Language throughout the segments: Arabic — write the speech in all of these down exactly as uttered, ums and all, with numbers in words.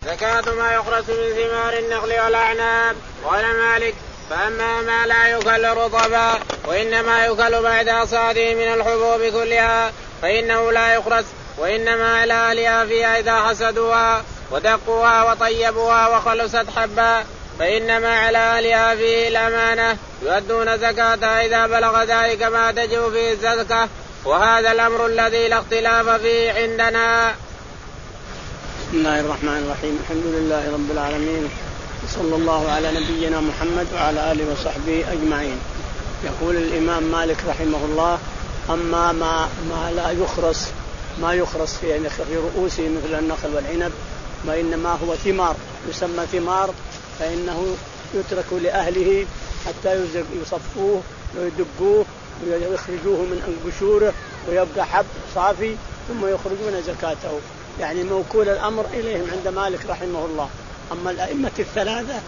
زكاة ما يخرس من ثمار النخل والأعناب. قال مالك فأما ما لا يكل رطبا وإنما يكل بعد حصاده من الحبوب كلها فإنه لا يخرس، وإنما على أهلها فيها إذا حسدوها ودقوها وطيبوها وخلصت حبا، فإنما على أهلها فيه الأمانة يؤدون زكاتها إذا بلغ ذلك ما تجب فيه الزكاة، وهذا الأمر الذي لا اختلاف فيه عندنا. بسم الله الرحمن الرحيم. الحمد لله رب العالمين، صلى الله على نبينا محمد وعلى آله وصحبه أجمعين. يقول الإمام مالك رحمه الله: أما ما, ما لا يخرس ما يخرس في رؤوسه مثل النخل والعنب وإنما هو ثمار يسمى ثمار، فإنه يترك لأهله حتى يصفوه ويدقوه ويخرجوه من قشوره ويبقى حب صافي ثم يخرجون زكاته، يعني موكول الأمر إليهم عند مالك رحمه الله. أما الأئمة الثلاثة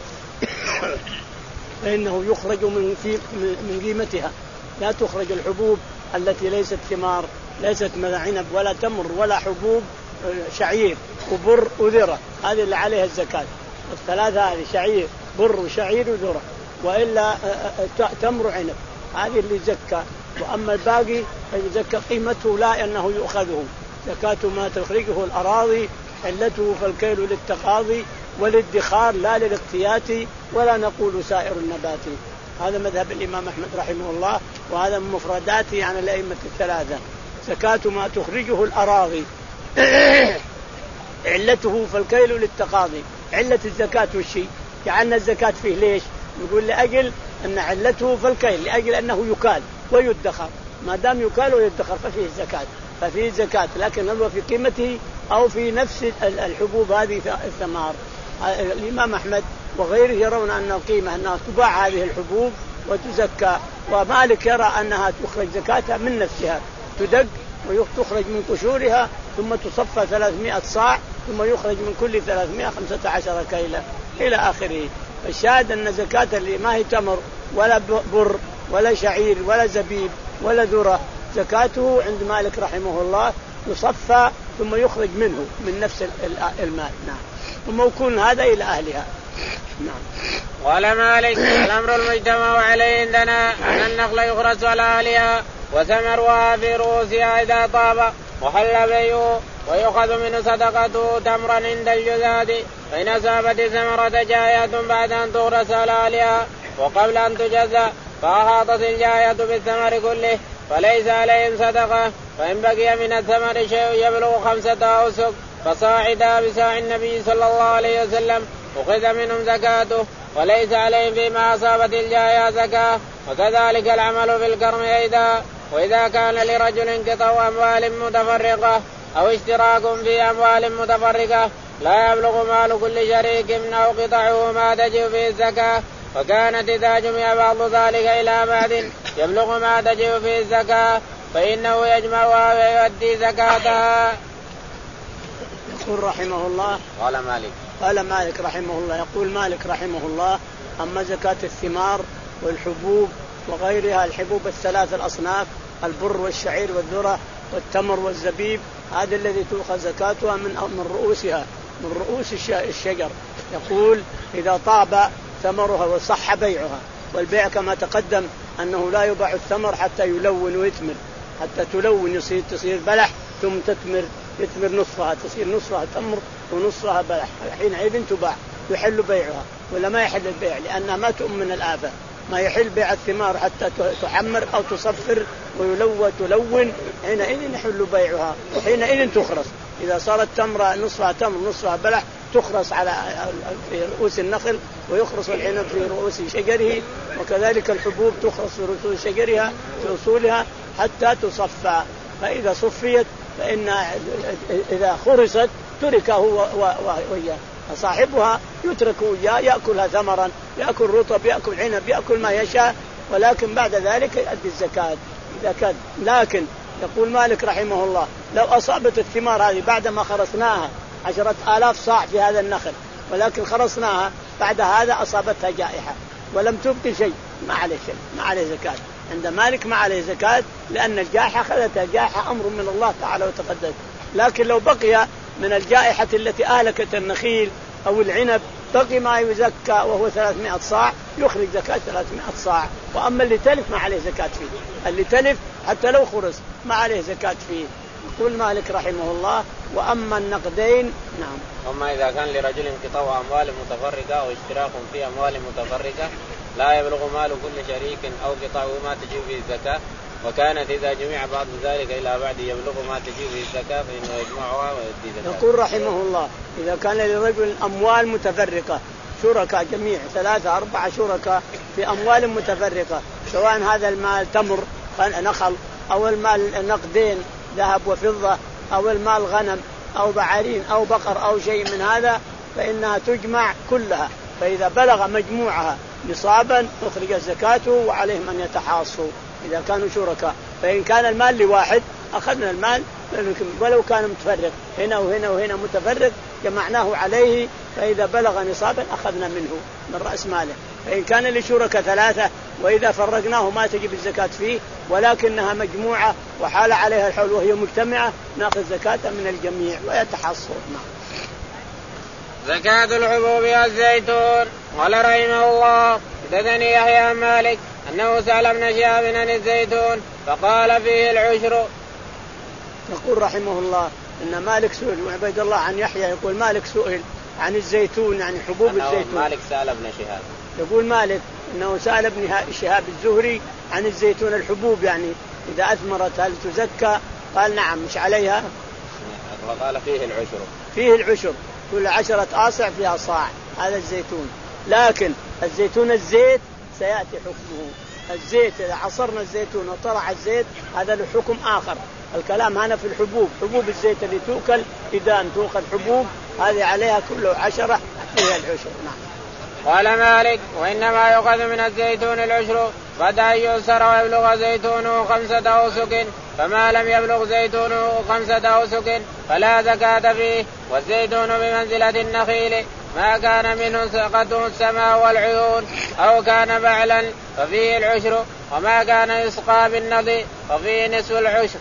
فإنه يخرج من, من قيمتها، لا تخرج الحبوب التي ليست ثمار، ليست عنب ولا تمر ولا حبوب شعير وبر وذرة، هذه اللي عليها الزكاة. الثلاثة هذه شعير بر وشعير وذرة، وإلا تمر عنب، هذه اللي زكى. وأما الباقي فيزكى قيمته لا أنه يؤخذه، زكاة ما تخرجه الأراضي علته فالكيل للتقاضي والادخار لا للاقتيات ولا نقول سائر النبات. هذا مذهب الإمام أحمد رحمه الله، وهذا من مفرداته عن الأئمة الثلاثة. زكاة ما تخرجه الأراضي علته فالكيل للتقاضي. علة الزكاة والشيء جعلنا الزكاة فيه ليش؟ نقول لأجل أن علته فالكيل، لأجل أنه يكال ويدخر، ما دام يكال ويدخر ففيه الزكاة، ففيه الزكاة، لكن هو في قيمته أو في نفس الحبوب هذه الثمار. الإمام أحمد وغيره يرون أن القيمة أنها تباع هذه الحبوب وتزكى، ومالك يرى أنها تخرج زكاتها من نفسها، تدق وتخرج من قشورها ثم تصفى ثلاثمائة صاع ثم يخرج من كل ثلاثمائة خمسة عشر كيلا إلى آخره. الشاهد أن زكاة اللي ما هي تمر ولا بر ولا شعير ولا زبيب ولا ذرة، زكاته عند مالك رحمه الله يصفى ثم يخرج منه من نفس المال. نعم، وموكون هذا إلى أهلها. نعم. قال مالك الأمر المجتمع عليه عندنا أن النخل يخرس على أهلها وثمرها في رؤوسها إذا طاب وحل بيعه، ويؤخذ منه صدقته تمرا عند الجذاذ، فإن أصابت الثمرة جاية بعد أن تغرس على أهلها وقبل أن تجزى فأحاطت الجاية بالثمر كله فليس عليهم صدقة، فإن بقي من الثمر شيء يبلغ خمسة أوسق فصاعدا بساع النبي صلى الله عليه وسلم أخذ منهم زكاته، وليس عليهم فيما أصابت الجاية زكاة. وكذلك العمل في الكرم أيضا. وإذا كان لرجل قطع أموال متفرقة أو اشتراك في أموال متفرقة لا يبلغ مال كل شريك أو قطعه ما تجب فيه الزكاة، وكانت إذا جمع بعض ذلك إلى بعض يبلغ ما تجب فيه الزكاة فإنه يجمعها ويؤدي زكاتها. يقول رحمه الله قال مالك قال مالك رحمه الله يقول مالك رحمه الله: أما زكاة الثمار والحبوب وغيرها، الحبوب الثلاث الأصناف البر والشعير والذرة والتمر والزبيب، هذا الذي تؤخذ زكاتها من من رؤوسها من رؤوس الشجر. يقول: إذا طاب ثمرها وصح بيعها، والبيع كما تقدم أنه لا يباع الثمر حتى يلون ويثمر، حتى تلون يصير تصير بلح ثم تثمر يثمر نصفها، تصير نصفها تمر ونصفها بلح، حينئذ تباع يحل بيعها. ولا ما يحل البيع لأنها ما تؤم من الآفة، ما يحل بيع الثمار حتى تحمر أو تصفر ويلون تلون، حينئذ يحل بيعها وحينئذ تخرس. إذا صارت تمرة نصفها تمر نصفها بلح تخرس على في رؤوس النخل، ويخرس العنب في رؤوس شجره، وكذلك الحبوب تخرس في رؤوس شجرها في أصولها حتى تصفى. فإذا صفيت فإن إذا خرست ترك هو وياه، فصاحبها يترك وياه يأكلها ثمرا، يأكل رطب، يأكل عنب، يأكل ما يشاء، ولكن بعد ذلك يؤدي الزكاة إذا كان. لكن يقول مالك رحمه الله: لو أصابت الثمار هذه بعدما خرسناها عشرة آلاف صاع في هذا النخل، ولكن خرسناها بعد هذا أصابتها جائحة ولم تبقي شيء، ما عليه شيء، ما عليه زكاة عند مالك، ما عليه زكاة، لأن الجائحة خذتها. الجائحة أمر من الله تعالى وتقدس. لكن لو بقي من الجائحة التي أهلكت النخيل أو العنب بقي ما يزكى وهو ثلاثمائة صاع يخرج زكاة ثلاثمائة صاع. وأما اللي تلف ما عليه زكاة فيه، اللي تلف حتى لو خرس ما عليه زكاة فيه. يقول مالك رحمه الله وأما النقدين نعم. أما إذا كان لرجل انقطاع أموال متفرقة أو اشتراك في أموال متفرقة لا يبلغ مال كل شريك أو قطعه ما تجب فيه الزكاة، وكانت إذا جمع بعض ذلك إلى بعد يبلغ ما تجب فيه الزكاة فإنه يجمعها ويؤدي زكاة. يقول رحمه الله إذا كان لرجل أموال متفرقة شركاء جميع ثلاثة أربعة شركاء في أموال متفرقة، سواء هذا المال تمر نخل أو المال نقدين ذهب وفضة أو المال غنم أو بعارين أو بقر أو شيء من هذا، فإنها تجمع كلها، فإذا بلغ مجموعها نصابا أخرج زكاته وعليهم أن يتحاصوا إذا كانوا شركاء. فإن كان المال لواحد أخذنا المال ولو كان متفرق هنا وهنا وهنا متفرق جمعناه عليه، فإذا بلغ نصابا أخذنا منه من رأس ماله. فإن كان لشركاء ثلاثة وإذا فرقناه ما تجب الزكاة فيه ولكنها مجموعة وحال عليها الحول وهي مجتمعة نأخذ زكاة من الجميع ويتحصل. زكاة الحبوب والزيتون. قال رحمه الله حدثني يحيى مالك أنه سأل ابن شهاب عن الزيتون فقال فيه العشر. يقول رحمه الله إن مالك سئل وعبيد الله عن يحيى يقول مالك سئل عن الزيتون يعني حبوب الزيتون. مالك سأل ابن شهاب يقول مالك إنه سأل ابن شهاب الزهري عن الزيتون الحبوب يعني إذا أثمرت هل تزكى؟ قال نعم مش عليها. وقال فيه العشر. فيه العشر كل عشرة آصع فيها صاع هذا الزيتون. لكن الزيتون الزيت سيأتي حكمه. الزيت إذا عصرنا الزيتون وطلع الزيت هذا له حكم آخر. الكلام هنا في الحبوب، حبوب الزيت اللي توكل إذا أن توخذ حبوب هذه عليها كله عشرة فيها العشر. نعم. قال مالك وإنما يؤخذ من الزيتون العشر بعد أن يؤسر ويبلغ زيتونه خمسة أوسق، فما لم يبلغ زيتونه خمسة أوسق فلا زكاة فيه. والزيتون بمنزلة النخيل ما كان منه سقته السماء والعيون أو كان بعلا ففيه العشر، وما كان يسقى بالنضي ففيه نصف العشر.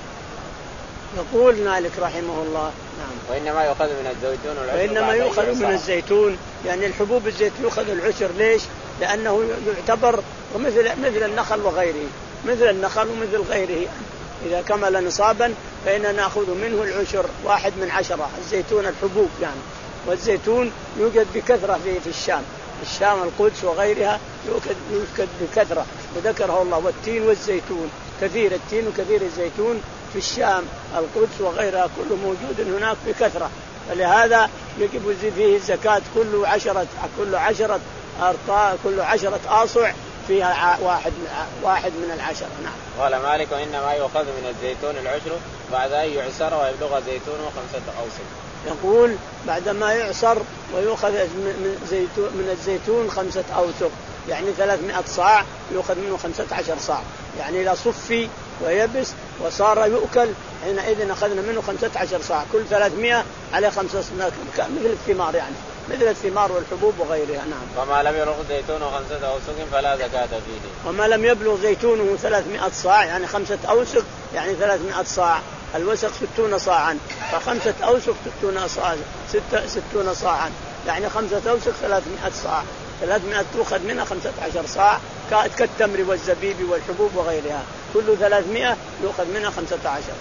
يقول مالك رحمه الله نعم. وإنما يؤخذ من الزيتون العشر. وإنما يؤخذ من الزيتون يعني الحبوب الزيت يؤخذ العشر. ليش؟ لأنه يعتبر مثل مثل النخل وغيره، مثل النخل ومثل غيره. إذا كمل نصابا فإننا نأخذ منه العشر واحد من عشرة. الزيتون الحبوب يعني. والزيتون يوجد بكثرة في في الشام، الشام القدس وغيرها يوجد يوجد بكثرة وذكره الله. والتين والزيتون كثير، التين وكثير الزيتون في الشام القدس وغيرها كله موجود هناك بكثرة، فلهذا يجب فيه الزكاة كل عشرة كل عشرة أرطاء كل عشرة آصع فيها واحد واحد من العشرة. نعم. قال مالك وإنما يؤخذ من الزيتون العشر بعد أن يعصر ويبلغ زيتونه خمسة أوسق. يقول بعدما يعصر ويؤخذ من زيتون من الزيتون خمسة أوسق يعني ثلاثمائة صاع يؤخذ منه خمسة عشر صاع، يعني إذا صفي ويبس وصار يؤكل حينئذ أخذنا منه خمسة عشر صاع كل ثلاثمائة على خمسة مثل الثمار يعني مثل الثمار والحبوب وغيرها. نعم. وما لم يبلغ زيتونه خمسة أوسق فلا زكاة فيه. وما لم يبلغ زيتونه ثلاثمائة صاع يعني خمسة أوسق يعني ثلاثمائة صاع، الوسق ستون صاعا فخمسة أوسق ستون صاعا ستة ستون صاعا يعني خمسة أوسق ثلاثمائة صاع، ثلاثمائة تأخذ منها خمسة عشر صاع كالتمر والزبيب والحبوب وغيرها كل ثلاثمائة يأخذ منها خمسة عشر.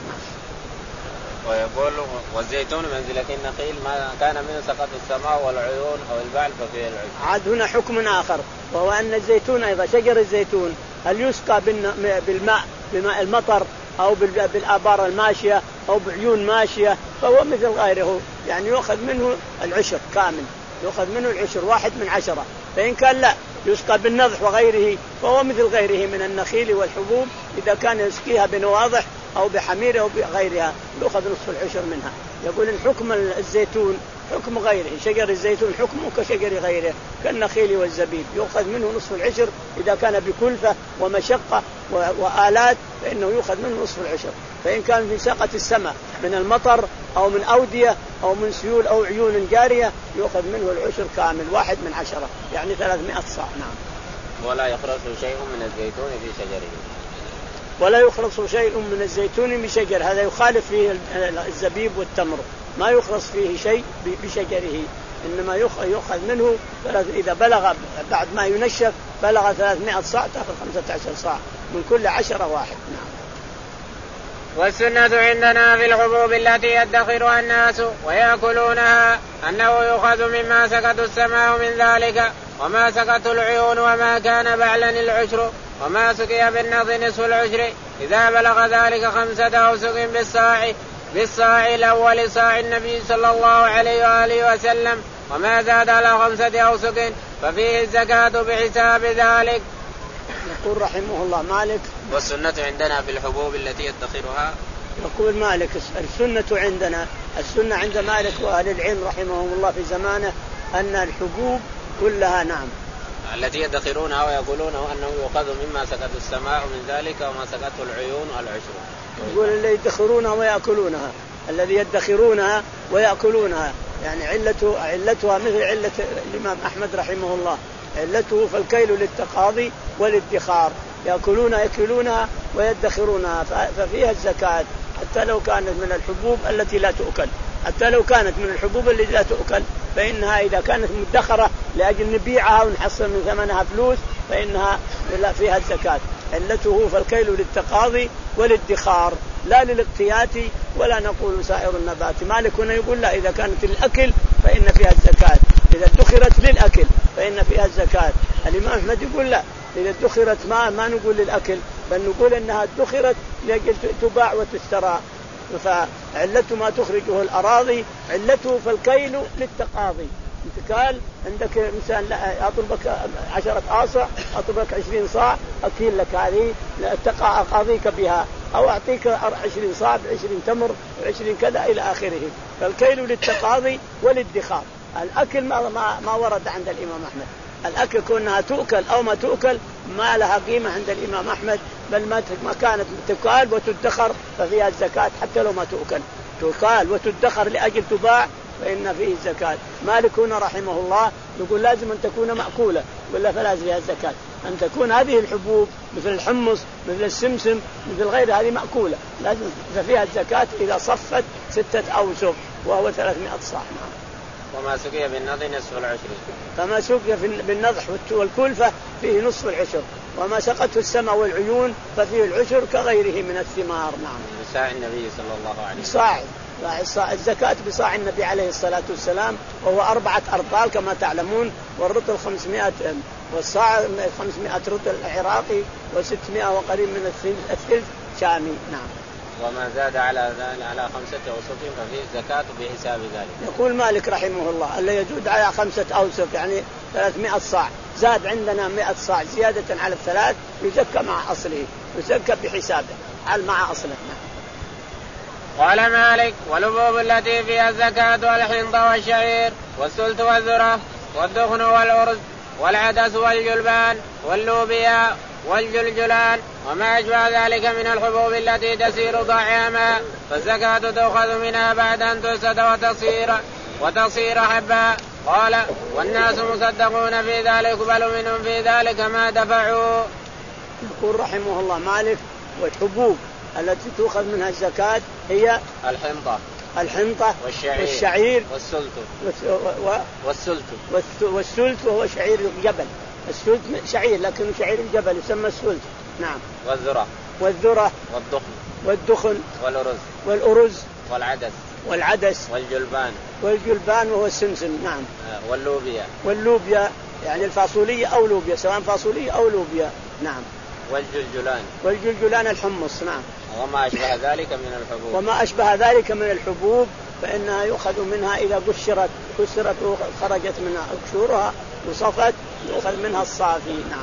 ويقول والزيتون منزلة النخيل ما كان منه سقط السماء والعيون أو البعل ففيه العشر. عاد هنا حكم آخر وهو أن الزيتون أيضا شجر الزيتون هل يسقى بالماء بماء المطر أو بالآبار الماشية أو بعيون ماشية فهو مثل غيره يعني يأخذ منه العشر كامل، يأخذ منه العشر واحد من عشرة. فإن كان لا يسقى بالنضح وغيره فهو مثل غيره من النخيل والحبوب إذا كان يسقيها بنواضح أو بحمير أو بغيرها يأخذ نصف العشر منها. يقول إن حكم الزيتون حكم غيره، شجر الزيتون حكمه كشجر غيره كالنخيل والزبيب يأخذ منه نصف العشر إذا كان بكلفة ومشقة وآلات فإنه يأخذ منه نصف العشر. فإن كان في ساقة السماء من المطر أو من أودية أو من سيول أو عيون جارية يأخذ منه العشر كامل واحد من عشرة يعني ثلاثمائة صاع. نعم. ولا يخلص شيء من الزيتون في شجره. ولا يخلص شيء من الزيتون بشجر، هذا يخالف فيه الزبيب والتمر ما يخلص فيه شيء بشجره. إنما يؤخذ منه إذا بلغ بعد ما ينشف بلغ ثلاثمائة صاع تأخذ خمسة عشر صاع من كل عشرة واحد. نعم. والسنة عندنا في الحبوب التي يدخرها الناس ويأكلونها أنه يؤخذ مما سقط السماء من ذلك وما سقط العيون وما كان بعلا العشر وما سقي بالنض نصف العشر إذا بلغ ذلك خمسة أوسق بالصاع بالصاع الأول صاع النبي صلى الله عليه وآله وسلم وما زاد على خمسة أوسق ففيه الزكاة بحساب ذلك. يقول رحمه الله مالك والسنة عندنا في الحبوب التي يدخرها. يقول مالك السنة عندنا السنة عند مالك وأهل العلم رحمهم الله في زمانه أن الحبوب كلها نعم التي يدخرونها ويقولونه أنه يؤخذ مما سقط السماء من ذلك وما سقطه العيون والعشر. يقول اللي يدخرونها ويأكلونها الذي يدخرونها ويأكلونها يعني علته علتها مثل علة الإمام أحمد رحمه الله علته فالكيل للتقاضي والادخار يأكلون يأكلونها ويدخرونها ففيها الزكاة حتى لو كانت من الحبوب التي لا تؤكل حتى لو كانت من الحبوب التي لا تؤكل فإنها إذا كانت مدخرة لأجل نبيعها ونحصل من ثمنها فلوس فإنها فيها الزكاة. علته فالكيل للتقاضي والادخار لا للاقتيات ولا نقول سائر النبات. مالك هنا يقول لا إذا كانت للأكل فإن فيها الزكاة إذا ادخرت للأكل فإن فيها الزكاة. الإمام أحمد يقول لا إذا ادخرت ما ما نقول للأكل بل نقول إنها ادخرت لأجل تباع وتشترى فعلته ما تخرجه الأراضي علته فالكيل للتقاضي. انت قال عندك مثلا أطلبك عشرة آصع أطلبك عشرين صاع أكيل لك هذه تقع أقاضيك بها أو أعطيك عشرين صاع بعشرين تمر وعشرين كذا إلى آخره. فالكيل للتقاضي والادخار. الأكل ما, ما, ما ورد عند الإمام أحمد الأكل كونها تؤكل أو ما تؤكل ما لها قيمة عند الإمام أحمد بل ما كانت تقال وتدخر ففيها الزكاة حتى لو ما تؤكل تقال وتدخر لأجل تباع فإن فيه الزكاة. مالك هنا رحمه الله يقول لازم أن تكون مأكولة ولا فلازم فيها الزكاة أن تكون هذه الحبوب مثل الحمص مثل السمسم مثل غير هذه مأكولة لازم فيها الزكاة إذا صفت ستة أوسق وهو ثلاثمائة صاع. وما سقي بالنضح نصف العشر فما سقي بالنضح والكلفة فيه نصف العشر وما سقته السماء والعيون ففيه العشر كغيره من الثمار. نعم. بصاع النبي صلى الله عليه وسلم صاع صاع الزكاة بصاع النبي عليه الصلاة والسلام وهو أربعة أرطال كما تعلمون والرطل خمسمائة والصاع خمسمائة رطل عراقي وستمائة وقريب من الثلث شامي. نعم. وما زاد على على خمسة أوسق ففيه الزكاة بحساب ذلك. يقول مالك رحمه الله اللي يزود على خمسة أوسق يعني ثلاثمائة صاع زاد عندنا مائة صاع زيادة على الثلاث يزكى مع أصله يزكى بحسابه على مع أصله. قال مالك والحبوب التي فيها الزكاة والحنطة والشعير والسلت والذرة والدخن والأرز والعدس والجلبان واللوبيا والجلجلان وما أشبه ذلك من الحبوب التي تسير طعاما فالزكاة تؤخذ منها بعد أن تسد وتصير وتصير حبا. قال والناس مصدقون في ذلك يقبل منهم في ذلك ما دفعوا. يقول رحمه الله مالك والحبوب التي تؤخذ منها الزكاة هي الحنطة الحنطة والشعير, والشعير والسلت و... والسلت والسلت وهو شعير الجبل. السلت شعير لكن شعير الجبل يسمى السلت. نعم. والذرة والذرة والدخن والدخن والأرز والأرز والعدس والعدس والجلبان والجلبان وهو السمسم. نعم. واللوبيا واللوبيا يعني الفاصولية أو لوبيا سواء فاصولية أو لوبيا. نعم. والجلجلان والجلجلان الحمص. نعم. وما أشبه ذلك من الحبوب وما أشبه ذلك من الحبوب فإنها يؤخذ منها إذا قشرت قشرت وخرجت منها قشورها وصفت يؤخذ منها الصافي. نعم.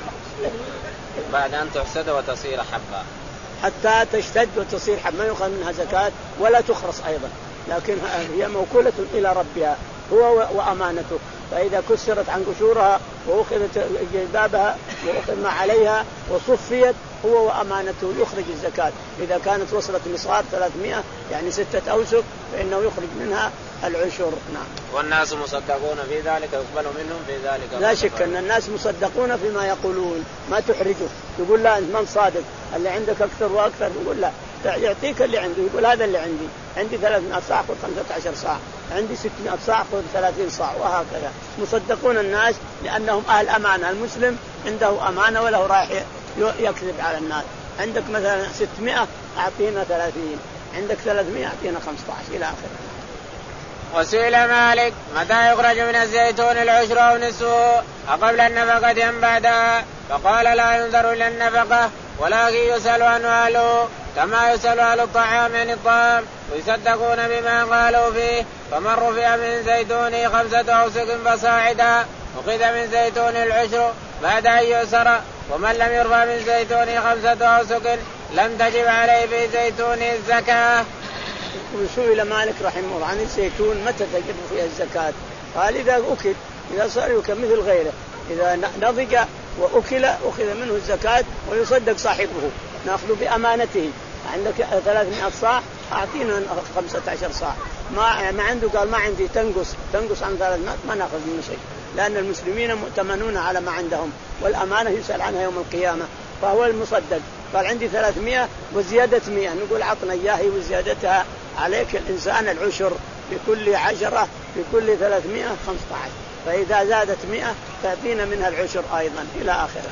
بعد أن تحسد وتصير حبا حتى تشتد وتصير حبا ما يؤخذ منها زكاة ولا تخرص أيضا لكن هي موكولة إلى ربها هو وأمانته. فإذا كسرت عن قشورها وأخذت جلبابها وأخذ ما عليها وصفيت هو وأمانته يخرج الزكاة. إذا كانت وصلت نصاب ثلاثمائة يعني ستة أوسق فإنه يخرج منها العشر. نعم. والناس مصدقون في ذلك يقبل منهم في ذلك. لا شك أن الناس مصدقون فيما يقولون ما تحرجه يقول لا أنت من صادق اللي عندك أكثر وأكثر يقول لا يعطيك اللي عنده، يقول هذا اللي عندي، عندي ثلاثمائة صاع خذ خمسة عشر صاع، عندي ستمائة صاع خذ ثلاثين صاع، وهكذا. مصدقون الناس لأنهم أهل أمانة. المسلم عنده أمانة وله رايح يكذب على الناس. عندك مثلا ستمائة أعطينا ثلاثين، عندك ثلاثمائة أعطينا خمسة عشر إلى آخره. وسئل مالك متى يخرج من الزيتون العشر أو نصفه أقبل النفقة أم بعدها؟ فقال لا ينظر إلى النفقة ولكن يسأل عن أهله كما يسأل أهل الطعام عن الطعام ويصدقون بما قالوا فيه. فمن رفع من زيتونه خمسة أوسق فصاعدا أخذ من زيتون العشر بعد أن يؤسر، ومن لم يرفع من زيتونه خمسة أوسق لم تجب عليه في زيتونه الزكاة. وسئل مالك رحمه الله عن الزيتون متى تجب فيها الزكاة؟ قال إذا أكل، إذا صار يكل مثل غيره، إذا نضج وأكل أخذ منه الزكاة ويصدق صاحبه، نأخذ بأمانته. عندك ثلاثمائة صاع أعطينا خمسة عشر صاع، ما ما عنده قال ما عندي تنقص تنقص عن ثلاثمائة ما نأخذ منه شيء، لأن المسلمين مؤتمنون على ما عندهم، والأمانة يسأل عنها يوم القيامة. فهو المصدق قال عندي ثلاثمائة وزيادة مئة، نقول عطنا إياه وزيادتها عليك الإنسان العشر بكل عشرة بكل ثلاثمائة خمسة عشر، فإذا زادت مئة تعطينا منها العشر أيضا إلى آخره.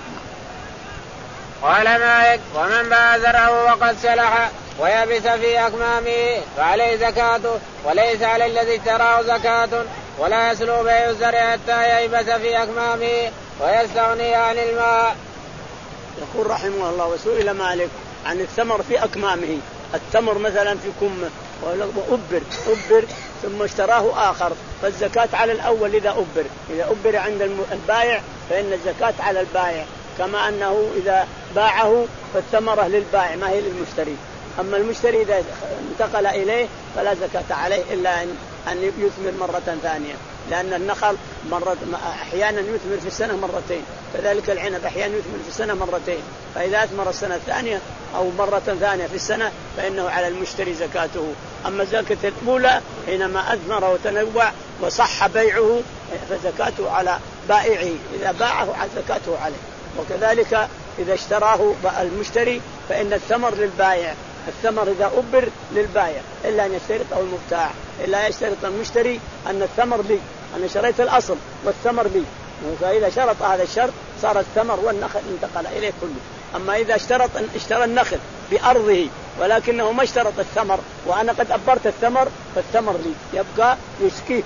قال مالك ومن باع زرعه وقد سلح ويبس في أكمامه فعليه زكاته وليس على الذي اشتراه زكاة، ولا يسلو بيع الزرع حتى ييبس في أكمامه ويستغني عن الماء. يقول رحمه الله وسئل مالك عن الثمر في أكمامه. التمر مثلا في كمه وأبر أبر ثم اشتراه آخر، فالزكاة على الأول إذا أبر، إذا أبر عند البائع فإن الزكاة على البائع، كما أنه إذا باعه فالثمرة للبائع ما هي للمشتري. أما المشتري إذا انتقل إليه فلا زكاة عليه إلا أن أن يثمر مرة ثانية، لأن النخل مرة أحيانا يثمر في السنة مرتين، كذلك العنب أحيانا يثمر في السنة مرتين، فإذا أثمر السنة الثانية أو مرة ثانية في السنة فإنه على المشتري زكاته. أما زكاة الأولى حينما أثمر وتنوع وصح بيعه فزكاته على بائعه، إذا باعه زكاته عليه. وكذلك إذا اشتراه المشتري فإن الثمر للبائع، الثمر إذا أبر للبائع إلا أن يشترط أو المبتاع، إلا يشترط المشتري أن الثمر لي، أنا شريت الأصل والثمر لي، فإذا شرط هذا الشرط صار الثمر والنخل انتقل إليه كله. أما إذا اشترط اشترى النخل بأرضه ولكنه ما اشترط الثمر وأنا قد أبرت الثمر فالثمر لي، يبقى يسكيه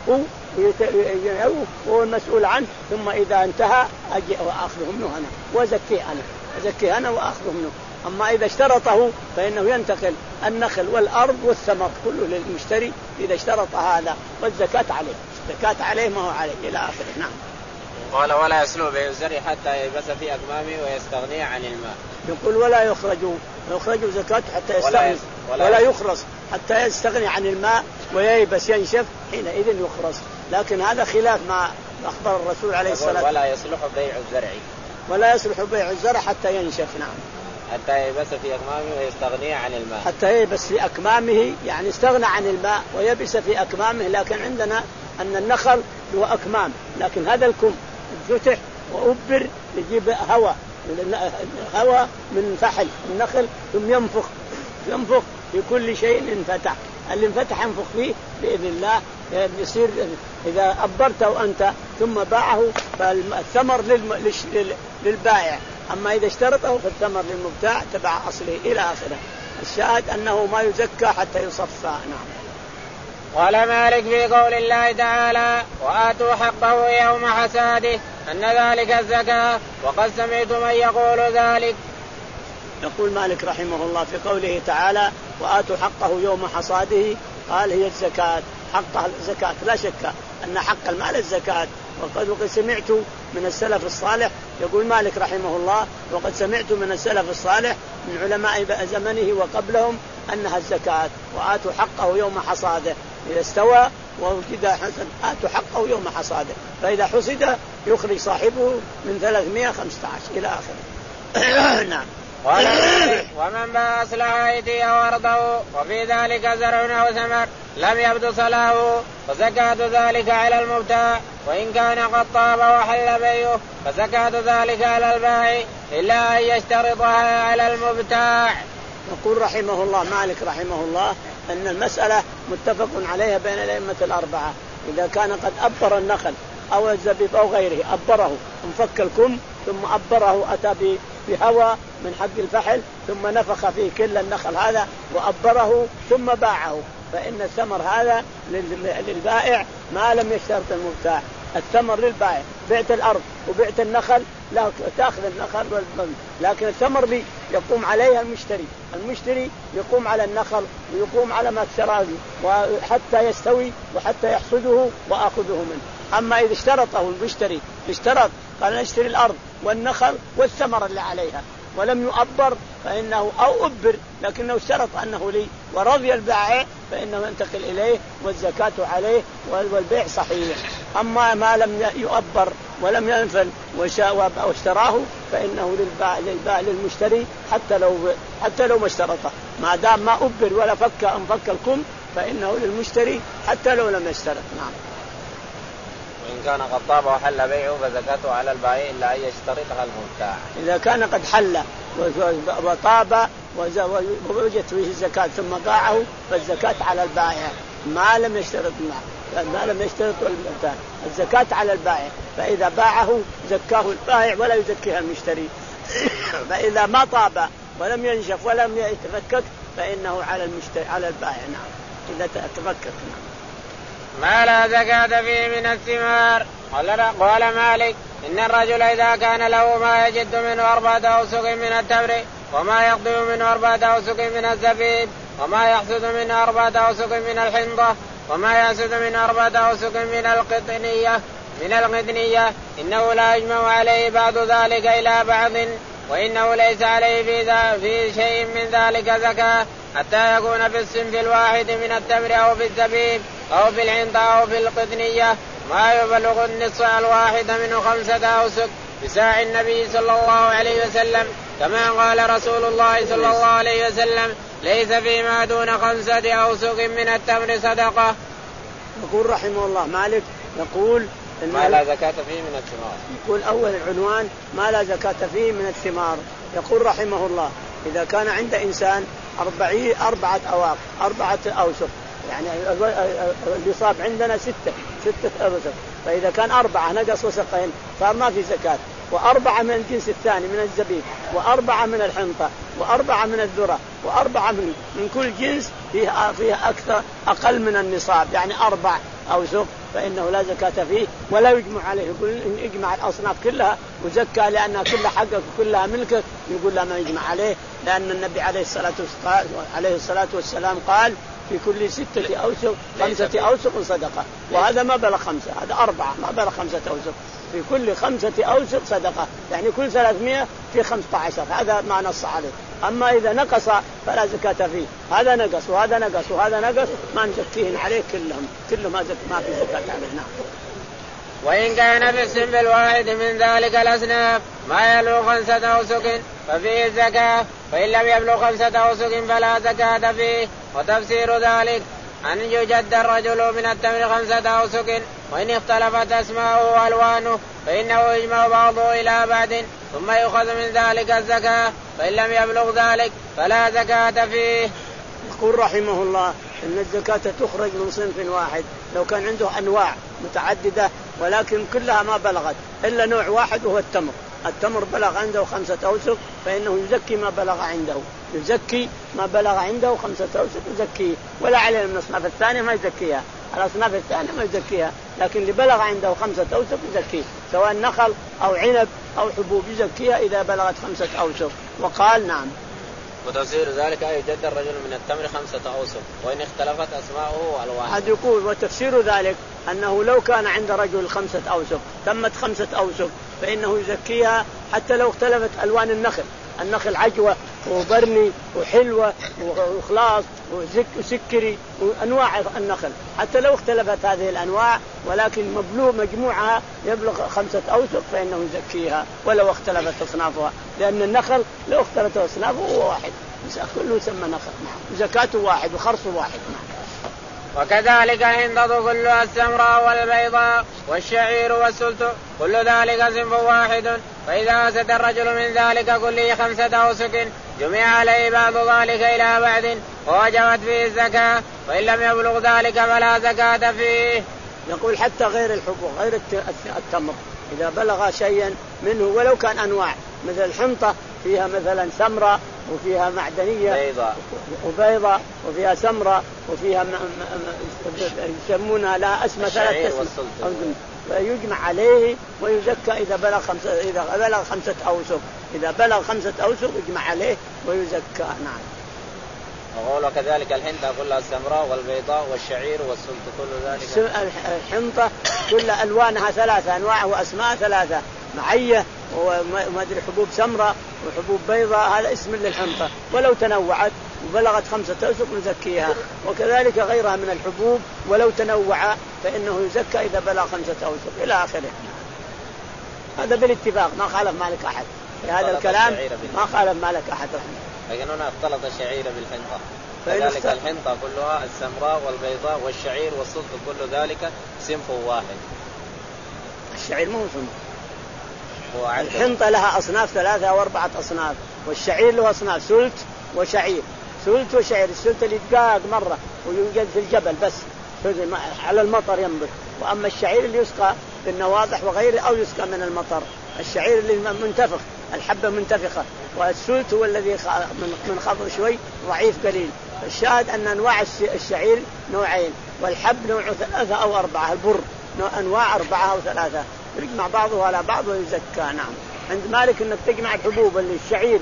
هو المسؤول عنه، ثم إذا انتهى أجي وأخذه منه أنا وزكيه أنا أزكيه أنا وأخذه منه. أما إذا اشترطه فإنه ينتقل النخل والأرض والثمر كله للمشتري إذا اشترط هذا، والزكاة عليه، الزكاة عليه ما هو عليه إلى آخره. نعم. قال ولا يسلو بيع الزرع حتى ييبس في أكمامه ويستغني عن الماء. يقول ولا يخرجوا يخرجوا زكاة حتى يستغني ولا, ولا يخرص حتى يستغني عن الماء وييبس ينشف حينئذ يخرص، لكن هذا خلاف ما أخبر الرسول عليه الصلاة والسلام. ولا يصلح بيع الزرع ولا يصلح بيع الزرع حتى ينشف. نعم. حتى ييبس في أكمامه ويستغني عن الماء. حتى ييبس في أكمامه يعني استغنى عن الماء ويبس في أكمامه، لكن عندنا أن النخل هو أكمام، لكن هذا الكم فتح وأبر يجيب هواء هواء من فحل النخل ثم ينفخ ينفخ في كل شيء انفتح، اللي انفتح ينفخ فيه بإذن الله يصير. إذا أبرته أنت ثم باعه فالثمر للبائع، أما إذا اشترطه فالثمر للمبتاع تبع أصله إلى آخره. الشاهد أنه ما يزكى حتى يصفى. نعم. قال مالك في قول الله تعالى وآتوا حقه يوم حساده أن ذلك الزكاة، وقد سمعت من يقول ذلك. يقول مالك رحمه الله في قوله تعالى وآتوا حقه يوم حصاده، قال هي الزكاة، حقها الزكاة، لا شك أن حق المال الزكاة. وقد وقد سمعت من السلف الصالح، يقول مالك رحمه الله وقد سمعت من السلف الصالح من علماء زمنه وقبلهم أنها الزكاة، وآتوا حقه يوم حصاده، إذا استوى ووجد حسن آتوا حقه يوم حصاده، فإذا حصد يخرج صاحبه من ثلاثمائة وخمسة عشر إلى آخره. نعم. ومن باع أصلح أيديه وأرضه وفي ذلك زرع أو ثمر لم يبدو صلاحه فزكاة ذلك على المبتاع، وإن كان قد طاب وحل بيعه فزكاة ذلك على البائع إلا أن يشترطها على المبتاع. يقول رحمه الله مالك رحمه الله أن المسألة متفق عليها بين الأئمة الأربعة. إذا كان قد أبر النخل أو الزبيب أو غيره أبره انفك الكم ثم أبره أتى بهواء من حق الفحل ثم نفخ فيه كل النخل هذا وأبره ثم باعه فإن الثمر هذا للبائع ما لم يشترط المبتاع. الثمر للبائع بعت الأرض وبعت النخل لا تأخذ النخل والبن لكن الثمر لي يقوم عليها المشتري. المشتري يقوم على النخل ويقوم على ما اشتراه وحتى يستوي وحتى يحصده وأخذه منه. أما إذا اشترطه المشتري اشترط قال نشتري الأرض والنخل والثمر اللي عليها ولم يؤبر فإنه أو أبر لكنه اشترط أنه لي ورضي البائع فإنه ينتقل إليه والزكاة عليه والبيع صحيح. أما ما لم يؤبر ولم ينفل واشتراه فإنه للبائع للمشتري حتى لو حتى لو ما اشترطه ما دام ما أبر ولا فك انفك الكم فإنه للمشتري حتى لو لم يشترط. نعم. وإن كان قد طاب وحل بيعه فزكاته على البائع إلا أن يشترطها المبتاع. إذا كان قد حل وطاب ووجدت فيه الزكاة ثم باعه فالزكاة على البائع ما لم يشترط معه ما لم يشترط المبتاع الزكاة على البائع. فإذا باعه زكاه البائع ولا يزكيها المشتري. فإذا ما طاب ولم ينشف ولم يتفكك فإنه على المشتري على البائع. نعم. إذا تفكك. نعم. ما لا زكاة فيه من الثمار. قال مالك إن الرجل إذا كان له ما يجد منه أربعة أوسق من التمر وما يقضي منه أربعة أوسق من الزبيب وما يحصد منه أربعة أوسق من الحنطة وما يحصد منه أربعة أوسق من القطنية من القطنية إنه لا يجمع عليه بعض ذلك إلى بعض وإنه ليس عليه في, في شيء من ذلك زكاة حتى يكون في الصنف الواحد من التمر أو في الزبيب أو في الحنطة أو في القطنية ما يبلغ النصف الواحد منه خمسة أوسق بساع النبي صلى الله عليه وسلم كما قال رسول الله صلى الله عليه وسلم ليس فيما دون خمسة أوسق من التمر صدقة. يقول رحمه الله مالك يقول ما لا زكاة فيه من الثمار. يقول أول العنوان ما لا زكاة فيه من الثمار. يقول رحمه الله إذا كان عند إنسان أربعين أربعة أواق أربعة أوسق يعني النصاب عندنا ستة ستة أوسق فإذا كان أربعة نقص وسقين صار ما في زكاة وأربعة من الجنس الثاني من الزبيب وأربعة من الحنطة وأربعة من الذرة وأربعة من من كل جنس فيها فيها أكثر أقل من النصاب يعني أربع أوسق فإنه لا زكاة فيه ولا يجمع عليه. يقول إن اجمع الأصناف كلها وزكى لأنها كلها حقك وكلها ملكك يقول لا ما يجمع عليه لأن النبي عليه الصلاة والسلام عليه الصلاة والسلام قال في كل ستة أوسق خمسة أوسق صدقة وهذا ما بلغ خمسة هذا أربعة ما بلغ خمسة أوسق في كل خمسة أوسق صدقة يعني كل ثلاثمائة في خمسة عشر هذا ما نص عليه. أما إذا نقص فلا زكاة فيه هذا نقص وهذا نقص وهذا نقص ما نزكيهن عليه كلهم كلهم ما في زكاة عليه. نعم. وإن كان في الصنف الواحد من ذلك الأصناف ما يبلغ خمسة أوسق ففيه الزكاة فإن لم يبلغ خمسة أوسق فلا زكاة فيه. وتفسير ذلك أن يجد الرجل من التمر خمسة أوسق وإن اختلفت أسماؤه وألوانه فإنه يجمع بعضه إلى بعد ثم يؤخذ من ذلك الزكاة فإن لم يبلغ ذلك فلا زكاة فيه. يقول رحمه الله إن الزكاة تخرج من صنف واحد لو كان عنده أنواع متعددة ولكن كلها ما بلغت إلا نوع واحد وهو التمر. التمر بلغ عنده خمسة أوسق فإنه يزكي ما بلغ عنده يزكي ما بلغ عنده خمسة أوسق يزكيه ولا عليه من الأصناف الثانية ما يزكيها الأصناف الثانية ما يزكيها لكن اللي بلغ عنده خمسة أوسق يزكيه سواء نخل أو عنب أو حبوب يزكيها إذا بلغت خمسة أوسق. وقال نعم. وتفسير ذلك أن يجد الرجل من التمر خمسة أوسق وإن اختلفت أسماؤه وألوانه. هذا يقول وتفسير ذلك أنه لو كان عند رجل خمسة أوسق تمت خمسة أوسق فإنه يزكيها حتى لو اختلفت ألوان النخل النخل عجوة وبرني وحلوة وخلاص وسكري وأنواع النخل حتى لو اختلفت هذه الأنواع ولكن مبلوغ مجموعها يبلغ خمسة أوسق فإنه يزكيها ولو اختلفت أصنافها لأن النخل لو اختلفت أصنافه هو واحد كله يسمى نخل زكاته واحد وخرصه واحد. وكذلك الحنطة كلها السمراء والبيضاء والشعير والسلت كل ذلك صنف واحد فإذا أسد الرجل من ذلك كله خمسة أوسق جمع عليه بعض ذلك إلى بعد ووجبت فيه الزكاة، وإن لم يبلغ ذلك فلا زكاة فيه. يقول حتى غير الحبوب غير التمر إذا بلغ شيئا منه ولو كان أنواع، مثل الحنطة فيها مثلا سمراء وفيها معدنية بيضاء وبيضاء وفيها سمراء وفيها يسمونها لها اسماء ثلاث اسماء، فيجمع عليه ويزكى إذا بلغ خمسة إذا بلغ خمسة أوسق إذا بلغ خمسة أوسق يجمع عليه ويزكى. نعم. وقول كذلك الحنطة كلها السمراء والبيضاء والشعير والسلط كل ذلك. الحنطة كل ألوانها ثلاثة أنواع وأسماء ثلاثة، معية وما أدري حبوب سمراء وحبوب بيضاء، هذا اسم للحنطة، ولو تنوعت وبلغت خمسة أوسق نزكيها. وكذلك غيرها من الحبوب ولو تنوع فإنه يزكى إذا بلغ خمسة أوسق إلى آخره. هذا بالاتفاق ما خالف مالك أحد في هذا الكلام، ما خالف مالك أحد رحمه. لكن هنا اختلط الشعير بالحنطة، كذلك الحنطة كلها السمراء والبيضاء والشعير والسلط كل ذلك صنف واحد. الشعير مو صنف، الحنطة لها أصناف ثلاثة أو أربعة أصناف، والشعير له أصناف سلط وشعير. سلط وشعير، السلط اللي يتقاق مرة ويوجد في الجبل بس على المطر ينبت، وأما الشعير اللي يسقى بالنواضح وغيره أو يسقى من المطر. الشعير اللي منتفخ الحبة منتفخة، والسلط هو الذي من خضر شوي ضعيف قليل. الشاهد أن أنواع الشعير نوعين والحب نوع ثلاثة أو أربعة، البر أنواع أربعة أو ثلاثة يجمع بعضها على بعض ويزكى. نعم. عند مالك أنك تجمع الحبوب اللي الشعير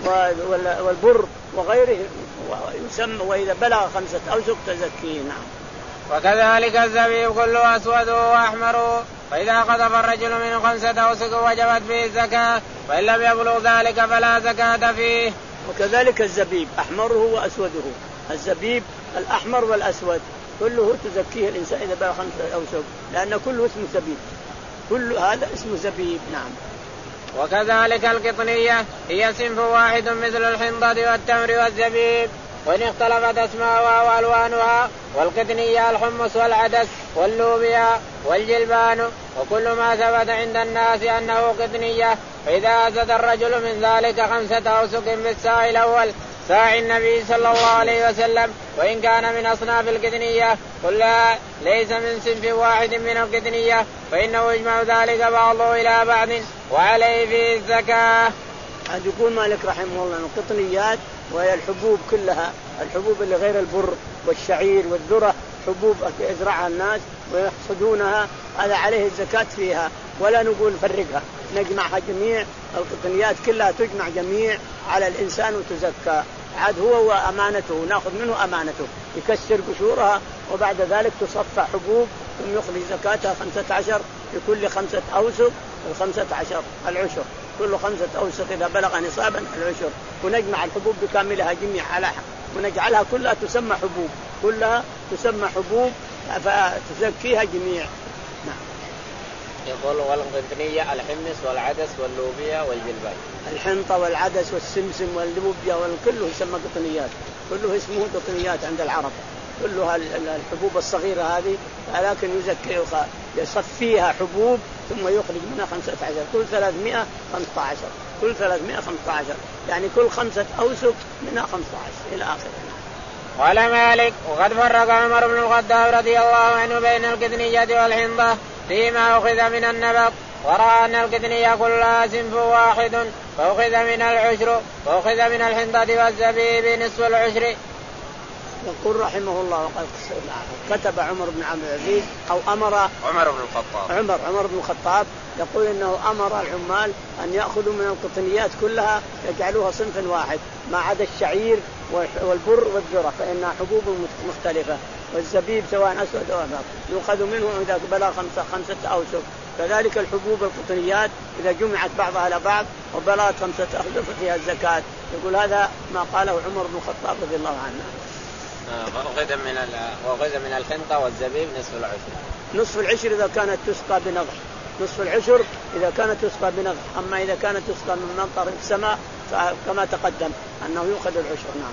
والبر وغيره يسمى، وإذا بلغ خمسة أوسق تزكيه. نعم. وكذلك الزبيب كله أسود وأحمر، فإذا قذف الرجل من خمسة أوسق وجبت فيه الزكاة، وإن لم يبلغ ذلك فلا زكاة فيه. وكذلك الزبيب أحمره وأسوده، الزبيب الأحمر والأسود كله تزكيه الإنسان إذا بلغ خمسة أوسق، لأن كله اسمه زبيب، كل هذا اسمه زبيب. نعم. وكذلك القطنية هي صنف واحد مثل الحنطة والتمر والزبيب، وإن اختلفت أسماؤها وألوانها. والقطنية الحمص والعدس واللوبيا والجلبان وكل ما ثبت عند الناس أنه قطنية، فإذا أزاد الرجل من ذلك خمسة أوسق بالساع الأول ساع النبي صلى الله عليه وسلم، وإن كان من أصناف القطنية كلها ليس من صنف واحد من القطنية، فإنه يجمع ذلك بعضه إلى بعض وعليه فيه الزكاة. هذا يقول مالك رحمه الله أن القطنيات وهي الحبوب كلها، الحبوب اللي غير البر والشعير والذرة، حبوب يزرعها الناس ويحصدونها، هذا عليه الزكاة فيها، ولا نقول فرقها، نجمعها جميع القطنيات كلها تجمع جميع على الإنسان وتزكى. عاد هو وأمانته نأخذ منه أمانته، يكسر قشورها وبعد ذلك تصفى حبوب ثم يخرج زكاتها خمسة عشر لكل خمسة أوسق، الخمسة عشر العشر، كل خمسة أوسق إذا بلغ نصابا العشر، ونجمع الحبوب بكاملها جميع على ونجعلها كلها تسمى حبوب، كلها تسمى حبوب فتزكيها جميع. نعم. يقول والقطنية الحمص والعدس واللوبيا والجلبان. الحنطة والعدس والسمسم واللوبيا والكله يسمى قطنيات، كله اسمه قطنيات عند العرب، كلها الحبوب الصغيرة هذه، لكن يزكي يصفيها حبوب ثم يخرج منها خمسة عشر، كل ثلاثمائة خمسة عشر، كل ثلاثمائة خمسة عشر، يعني كل خمسة أوسق منها خمسة عشر إلى آخره. قال مالك وقد فرق عمر بن الخطاب رضي الله عنه بين القطنية والحنطة فيما أخذ من النبق، ورأى أن القطنية كلها صنف واحد، فأخذ من العشر، وأخذ من الحنطة والزبيب نصف العشر. يقول رحمه الله وقد كتب عمر بن عبد العزيز أو أمر عمر بن الخطاب عمر عمر بن الخطاب يقول إنه أمر العمال أن يأخذوا من القطنيات كلها يجعلوها صنف واحد ما عدا الشعير والبر والذرة فإنها حبوب مختلفة، والزبيب سواء أسود أو أبيض يؤخذ منه إذا بلغ خمسة خمسة أوسق. كذلك الحبوب القطنيات إذا جمعت بعضها على بعض وبلغت خمسة أوسق فيها الزكاة. يقول هذا ما قاله عمر بن الخطاب رضي الله عنه. وأخذ من وأخذ من الحنطة والزبيب نصف العشر. نصف العشر إذا كانت تسقى بنضح، نصف العشر إذا كانت تسقى بنضح، أما إذا كانت تسقى من مطر السماء كما تقدم أنه يؤخذ العشر. نعم.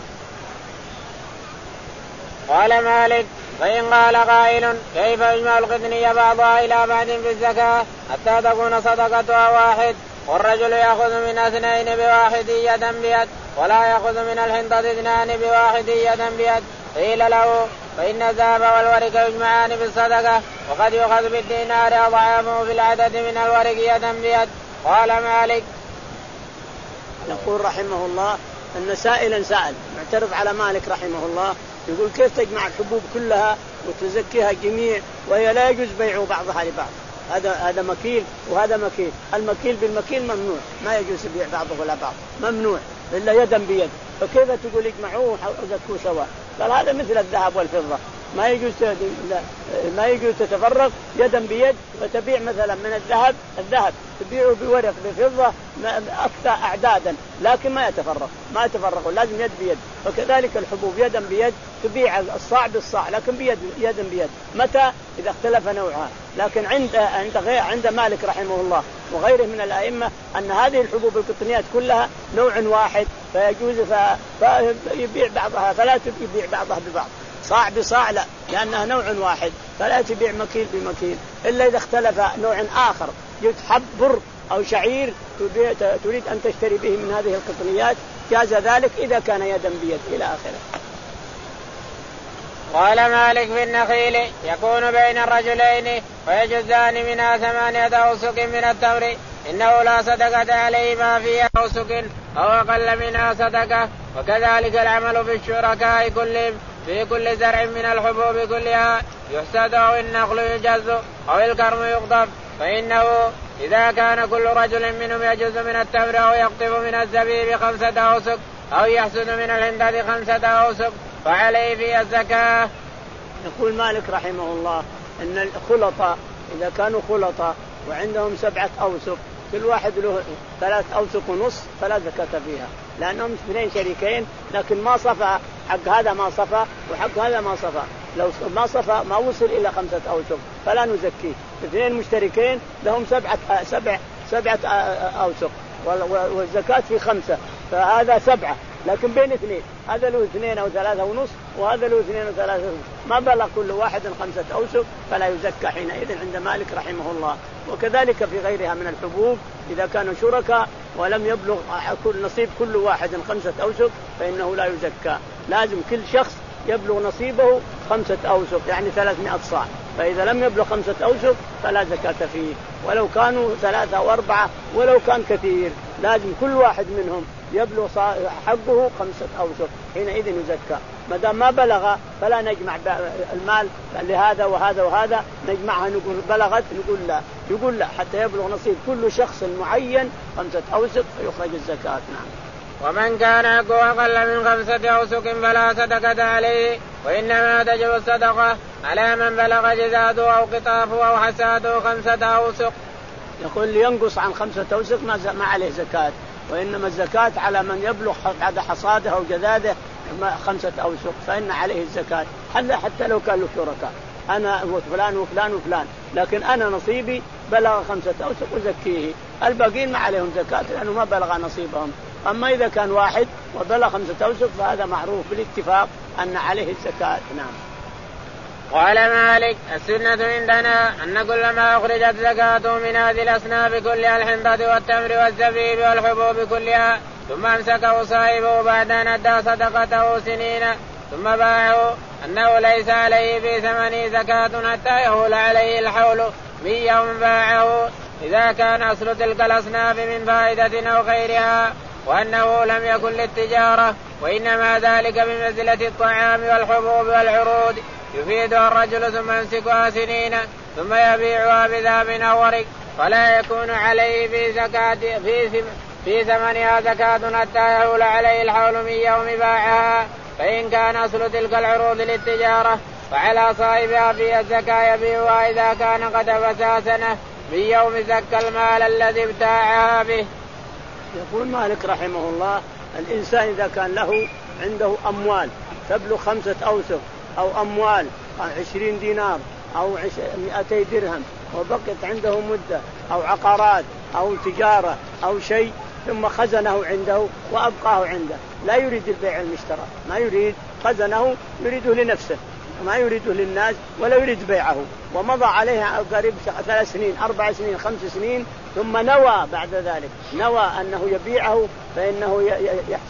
قال مالك فإن قال قائل كيف يجمع القطنية بعضها إلى بعض في الزكاة حتى تكون صدقتها واحد والرجل يأخذ من اثنين بواحدية بيد ولا يأخذ من الحنطة اثنان بواحد يدا بيد. قيل له فإن الذهب والورق يجمعان بالصدقة وقد يؤخذ بالدينار أضعافه في العدد من الورق يدا بيد. قال مالك. يقول رحمه الله أن سائلا سأل معترض على مالك رحمه الله يقول كيف تجمع الحبوب كلها وتزكيها جميع وهي لا يجوز بيع بعضها لبعض؟ هذا هذا مكيل وهذا مكيل، المكيل بالمكيل ممنوع، ما يجوز بيع بعضه ولا بعض، ممنوع إلا يدا بيد. فكيف تقول اجمعوه وزكوه سوا؟ قال هذا مثل الذهب والفضة، ما يجوز ما يجوز تتفرق يدا بيد وتبيع مثلا من الذهب الذهب تبيعه بورق بفضة أكثر أعدادا، لكن ما يتفرق ما يتفرق لازم يد بيد. وكذلك الحبوب يدا بيد تبيع الصاع بالصاع لكن بيد يدا بيد. متى؟ إذا اختلف نوعها. لكن عند عند غير عند مالك رحمه الله وغيره من الأئمة أن هذه الحبوب القطنيات كلها نوع واحد فيجوز فيبيع بعضها فلا يبيع بعضها ببعض، صاع بصاع لا، لأنها نوع واحد فلا تبيع مكيل بمكيل إلا إذا اختلف نوع آخر يتحب بر أو شعير تريد أن تشتري به من هذه القطنيات جاز ذلك إذا كان يدا بيد إلى آخره. قال مالك في النخيل يكون بين الرجلين ويجزان منها ثمانية أوسق من التمر إنه لا صدقة عليه ما فيها أوسق أو أقل منها صدقة. وكذلك العمل في الشركاء كلهم في كل زرع من الحبوب كلها يحسد أو النخل يجز أو الكرم يقطف، فإنه إذا كان كل رجل منهم يجز من التمر أو يقطف من الزبيب خمسة أوسق أو يحسد من الحنطة خمسة أوسق فعليه في الزكاة. يقول مالك رحمه الله أن الخلطاء إذا كانوا خلطاء وعندهم سبعة أوسق كل واحد له ثلاث أوسق ونص فلا زكاة فيها، لأنهم اثنين شريكين لكن ما صفى حق هذا ما صفى وحق هذا ما صفى، لو ما صفى ما وصل إلى خمسة أوسق فلا نزكيه. اثنين مشتركين لهم سبعة سبع سبعة أوسق والزكاة في خمسة فهذا سبعة، لكن بين اثنين هذا له اثنين أو ثلاثة ونص وهذا له اثنين أو ثلاثة ونص ما بلغ كل واحد خمسة أوسق فلا يزكى حينئذ عند مالك رحمه الله. وكذلك في غيرها من الحبوب إذا كانوا شركاء ولم يبلغ كل نصيب كل واحد خمسة أوسق فإنه لا يزكى، لازم كل شخص يبلغ نصيبه خمسة أوسق يعني ثلاثمائة صاع، فإذا لم يبلغ خمسة أوسق فلا زكاة فيه ولو كانوا ثلاثة أو أربعة ولو كان كثير، لازم كل واحد منهم يبلغ حقه خمسة أوسق حينئذ يزكى. ما دام ما بلغ فلا نجمع المال لهذا وهذا وهذا نجمعها نقول بلغت نقول لا، يقول لا حتى يبلغ نصيب كل شخص معين خمسة أوسق فيخرج الزكاة. نعم. ومن كان حقه أقل من خمسة أوسق فلا صدقة عليه، وإنما تجب الصدقة على من بلغ جزاده أو قطافه أو حساده خمسة أوسق. يقول ينقص عن خمسة أوسق ما عليه زكاة، وإنما الزكاة على من يبلغ بعد حصاده أو جذاده خمسة أوسق فإن عليه الزكاة حتى لو كانوا شركاء، أنا وفلان وفلان وفلان لكن أنا نصيبي بلغ خمسة أوسق وزكيه، الباقين ما عليهم زكاة لأنه ما بلغ نصيبهم. أما إذا كان واحد وبلغ خمسة أوسق فهذا معروف بالاتفاق أن عليه الزكاة. نعم. قال مالك السنة عندنا أن كل ما أخرجت زكاته من هذه الأصناف كلها الحنطة والتمر والزبيب والحبوب كلها ثم أمسكه صاحبه بعد أن أدى صدقته سنين ثم باعه أنه ليس عليه في ثمنه زكاة حتى يهول عليه الحول من يوم باعه إذا كان أصل تلك الأصناف من فائدة أو غيرها، وأنه لم يكن للتجارة وإنما ذلك بمنزلة الطعام والحبوب والعروض يفيدها الرجل ثم يمسكها سنين ثم يبيعها بذهب أو ورق فلا يكون عليه في زكاة في في ثمنها زكاة حتى يهول عليه الحول من يوم باعها. فإن كان أصل تلك العروض للتجارة فعلى صاحبها في الزكاة يبيعها إذا كان قد فسى سنة من يوم زكى المال الذي ابتاعها به. يقول مالك رحمه الله الإنسان إذا كان له عنده أموال تبلغ خمسة أوسق أو أموال عشرين دينار أو مئتي درهم وبقيت عنده مدة أو عقارات أو تجارة أو شيء ثم خزنه عنده وأبقاه عنده لا يريد البيع المشترى، ما يريد خزنه يريده لنفسه ما يريده للناس ولا يريد بيعه، ومضى عليه قريب ثلاث سنين أربع سنين خمس سنين ثم نوى بعد ذلك نوى أنه يبيعه فإنه يحسب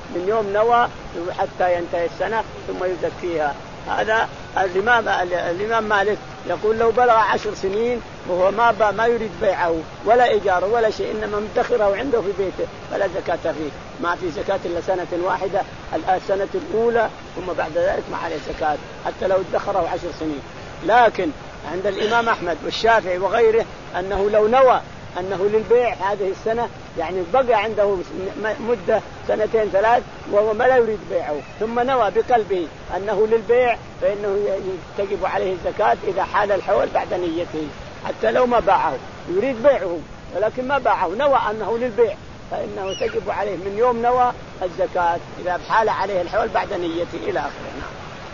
من يوم نوى حتى ينتهي السنة ثم يزكيها. هذا الإمام الإمام مالك يقول لو بلغ عشر سنين وهو ما ما يريد بيعه ولا إيجاره ولا شيء إنما مدخره عنده في بيته فلا زكاة فيه، ما في زكاة إلا سنة واحدة السنة الأولى ثم بعد ذلك ما عليه زكاة حتى لو ادخره عشر سنين. لكن عند الإمام أحمد والشافعي وغيره أنه لو نوى أنه للبيع هذه السنة يعني بقى عنده مدة سنتين ثلاث وهو ما لا يريد بيعه ثم نوى بقلبه أنه للبيع فإنه تجب عليه الزكاة إذا حال الحول بعد نيته، حتى لو ما باعه يريد بيعه ولكن ما باعه نوى أنه للبيع فإنه تجب عليه من يوم نوى الزكاة إذا حال عليه الحول بعد نيته إلى آخره.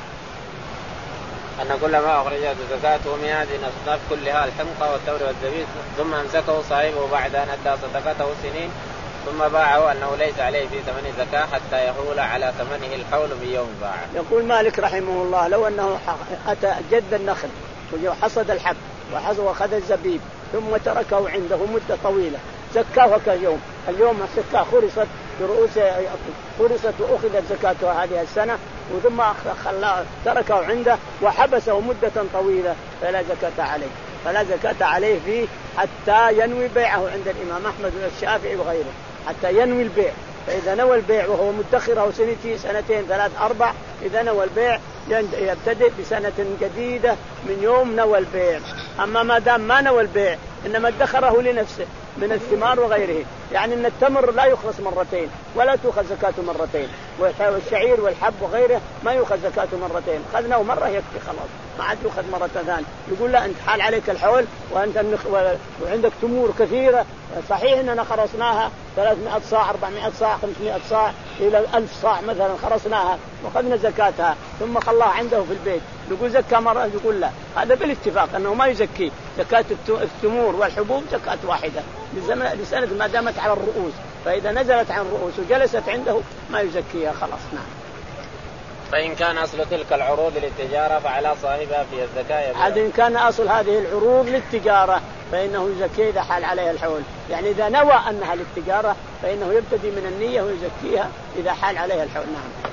أن كل ما أخرجت زكاته من هذه الأصناف كلها الحنطة والتمر والزبيب ثم أمسكه صاحبه بعد أن أدى صدقته سنين ثم باعه أنه ليس عليه في ثمن زكاة حتى يحول على ثمنه الحول من يوم باعه. يقول مالك رحمه الله لو أنه أتى جد النخل وحصد الحب وأخذ الزبيب ثم تركه عنده مدة طويلة زكاه كاليوم اليوم الزكاة خرصت برؤوس خرصت وأخذت زكاتها هذه السنة وثم تركه عنده وحبسه مدة طويلة فلا زكاة عليه فلا زكاة عليه فيه حتى ينوي بيعه عند الإمام أحمد والشافعي وغيره حتى ينوي البيع. فإذا نوى البيع وهو مدخره سنتين سنتين ثلاث أربع إذا نوى البيع يبتدئ بسنة جديدة من يوم نوى البيع. أما ما دام ما نوى البيع إنما ادخره لنفسه من الثمار وغيره يعني أن التمر لا يخلص مرتين ولا تؤخذ زكاة مرتين والشعير والحب وغيره ما يؤخذ زكاة مرتين خذناه مرة يكفي خلاص ما عاد يؤخذ مرة ثانية. يقول لا أنت حال عليك الحول وأنت النخ... وعندك تمور كثيرة صحيح أننا خرصناها ثلاثمائة صاع أربعمائة صاع خمسمائة صاع إلى ألف صاع مثلا خرصناها وأخذنا زكاتها ثم خلاها عنده في البيت يقول زكاة مرة يقول لا هذا بالاتفاق أنه ما يزكي زكاة التمور والحبوب زكاة واحدة لسنة ما دامت على الرؤوس فإذا نزلت عن الرؤوس وجلست عنده ما يزكيها خلاص. نعم. فإن كان أصل تلك العروض للتجارة فعلى صاحبها في الزكاة. هذا إن كان أصل هذه العروض للتجارة فإنه يزكي إذا حال عليها الحول يعني إذا نوى أنها للتجارة فإنه يبتدي من النية ويزكيها إذا حال عليها الحول. نعم.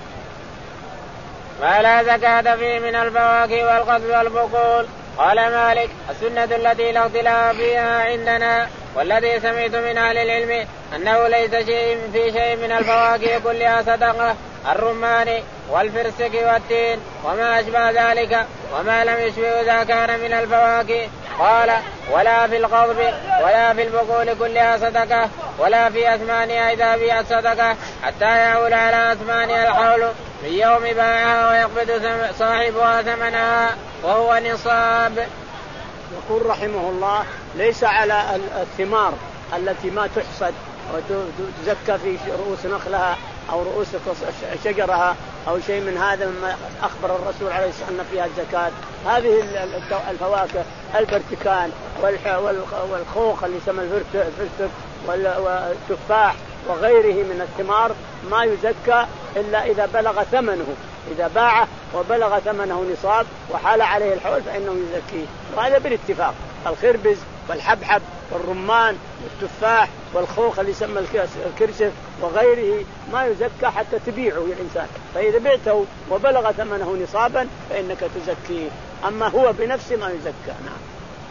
ما لا زكاة فيه من الفواكه والقصب والبقول. قال مالك السنة التي لا اختلاف فيها عندنا والذي سمعت من أهل العلم أنه ليس شيء في شيء من الفواكه كلها صدقة الرمان والفرسك والتين وما أشبه ذلك وما لم يشبه إذا كان من الفواكه. قال ولا في القضب ولا في البقول كلها صدقة ولا في أثمانها إذا بيعت صدقة حتى يعول على أثمانها الحول من يوم باعها ويقبض صاحبها ثمنها وهو نصاب. يقول رحمه الله ليس على الثمار التي ما تحصد وتزكى في رؤوس نخلها أو رؤوس شجرها أو شيء من هذا مما أخبر الرسول عليه الصلاة والسلام فيها الزكاة. هذه الفواكه البرتكان والخوخ اللي يسمى الفرتك والتفاح وغيره من الثمار ما يزكى إلا إذا بلغ ثمنه إذا باعه وبلغ ثمنه نصاب وحال عليه الحول فإنه يزكيه وهذا بالاتفاق. الخربز والحبحب والرمان والتفاح والخوخ اللي يسمى الكرسف وغيره ما يزكى حتى تبيعه الإنسان فإذا بعته وبلغ ثمنه نصابا فإنك تزكيه أما هو بنفسه ما يزكى. نعم.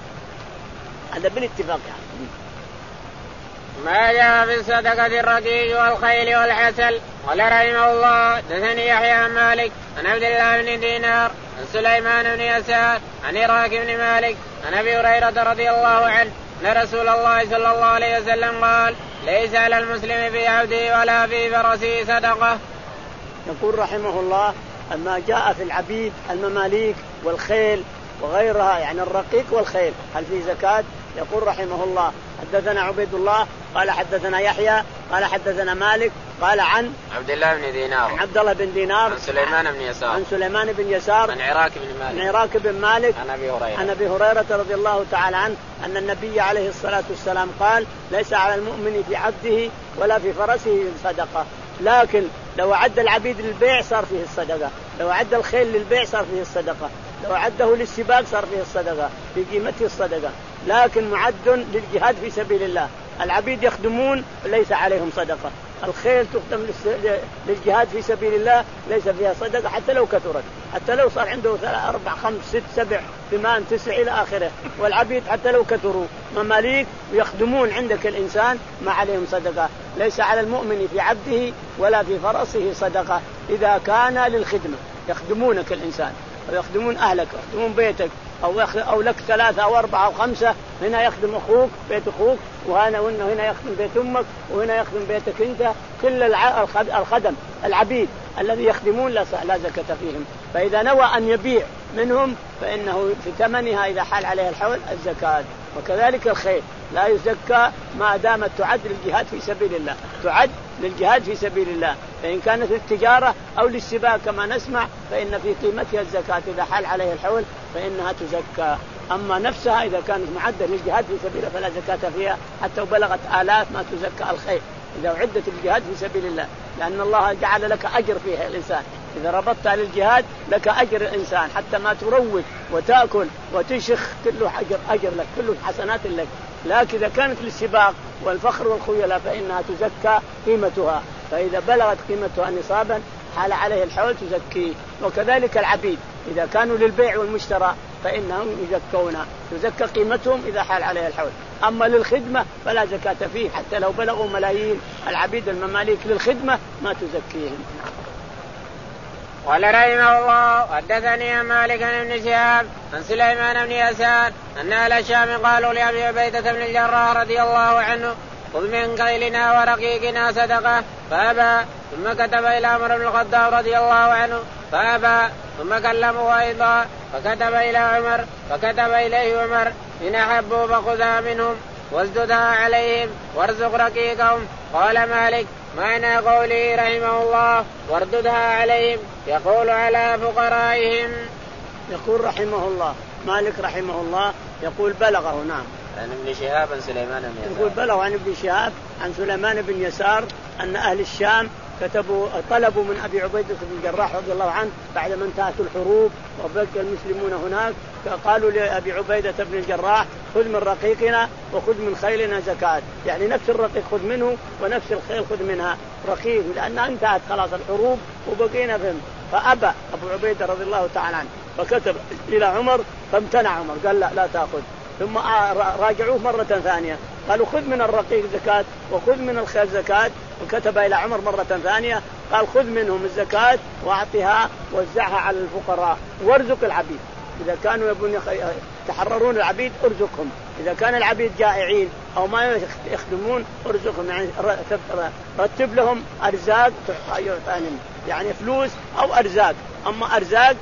هذا بالاتفاق يعني. ما جاء في الصدقة الرقيق والخيل والعسل. قال رحمه الله دثني يحيى عن مالك عن عبد الله بن دينار عن سليمان بن يسار عن إراك بن مالك عن أبي هريرة رضي الله عنه أن رسول الله صلى الله عليه وسلم قال ليس على المسلم في عبده ولا في فرسه صدقة. يقول رحمه الله ما جاء في العبيد المماليك والخيل وغيرها يعني الرقيق والخيل هل في زكاة؟ يقول رحمه الله حدثنا عبيد الله قال حدثنا يحيى قال حدثنا مالك قال عن عبد الله بن دينار عبد الله بن دينار عن سليمان بن يسار عن سليمان بن يسار عن عراك بن مالك عن عراك بن مالك عن أبي هريرة عن أبي هريرة رضي الله تعالى عنه أن النبي عليه الصلاة والسلام قال ليس على المؤمن في عبده ولا في فرسه صدقة لكن لو عد العبيد للبيع صار فيه الصدقة لو عد الخيل للبيع صار فيه الصدقة لو عده للسباق صار فيه الصدقة في قيمته الصدقة لكن معد للجهاد في سبيل الله. العبيد يخدمون ليس عليهم صدقة الخيل تقدم للجهاد في سبيل الله ليس فيها صدقة حتى لو كثرت، حتى لو صار عنده أربع خمس ست سبع ثمان تسع إلى آخره. والعبيد حتى لو كثروا مماليك ويخدمون عندك الإنسان ما عليهم صدقة. ليس على المؤمن في عبده ولا في فرسه صدقة إذا كان للخدمة، يخدمونك الإنسان ويخدمون أهلك يخدمون بيتك، أو أو لك ثلاثة أو أربعة أو خمسة، هنا يخدم أخوك بيت أخوك، وهنا وهنا يخدم بيت أمك، وهنا يخدم بيتك أنت. كل الخدم العبيد الذي يخدمون لا زكاة فيهم. فإذا نوى أن يبيع منهم فإنه في ثمنها إذا حال عليها الحول الزكاة. وكذلك الخيل لا يزكى ما دامت تعد للجهاد في سبيل الله، تعد للجهاد في سبيل الله. فإن كانت للتجارة أو للسباق كما نسمع فإن في قيمتها الزكاة إذا حال عليها الحول فإنها تزكى. أما نفسها إذا كانت معدة للجهاد في سبيل الله فلا زكاة فيها حتى بلغت آلاف ما تزكى الخيل إذا عدت الجهاد في سبيل الله، لأن الله جعل لك أجر فيها الإنسان. إذا ربطت على الجهاد لك أجر الإنسان حتى ما تروج وتأكل وتشخ كله أجر أجر لك، كله حسنات لك. لكن إذا كانت للسباق والفخر والخيلاء فإنها تزكى قيمتها، فإذا بلغت قيمتها نصابا حال عليه الحول تزكيه. وكذلك العبيد إذا كانوا للبيع والمشترى فإنهم يزكون، تزكى قيمتهم إذا حال عليه الحول. أما للخدمة فلا زكاة فيه حتى لو بلغوا ملايين. العبيد المماليك للخدمة ما تزكيهم. قال رحمه الله حدثني مالك بن شهاب عن سليمان بن يسار أن أهل الشام قالوا لأبي عبيدة بن الجراح رضي الله عنه خذ من كيلنا ورقيقنا صدقة فأبى، ثم كتب إلى عمر بن الخطاب رضي الله عنه فأبى، ثم كلمه أيضا فكتب إلى عمر فكتب إليه عمر إن أحبوا فخذها منهم وازددها عليهم وارزق رقيقهم. قال مالك معنى قوله رحمه الله وارددها عليهم يقول على فقرائهم. يقول رحمه الله مالك رحمه الله يقول بلغه نعم عن ابن شهاب عن سليمان بن يسار، يقول بلغ عن ابن شهاب عن سليمان بن يسار أن أهل الشام كتبوا طلبوا من أبي عبيدة بن الجراح رضي الله عنه بعد ما انتهت الحروب وبقى المسلمون هناك، قالوا لأبي عبيدة بن الجراح خذ من رقيقنا وخذ من خيلنا زكاة، يعني نفس الرقيق خذ منه ونفس الخيل خذ منها رقيق، لأنها انتهت خلاص الحروب وبقينا فهم. فأبى أبو عبيدة رضي الله تعالى عنه فكتب إلى عمر فامتنع عمر قال لا لا تأخذ. ثم راجعوه مرة ثانية قالوا خذ من الرقيق زكاة وخذ من الخيل زكاة، وكتب إلى عمر مرة ثانية قال خذ منهم الزكاة وأعطها وزعها على الفقراء وارزق العبيد. إذا كانوا يبون يتحررون العبيد ارزقهم، إذا كان العبيد جائعين أو ما يخدمون ارزقهم، يعني رتب لهم أرزاق يعني فلوس أو أرزاق. أما أرزاق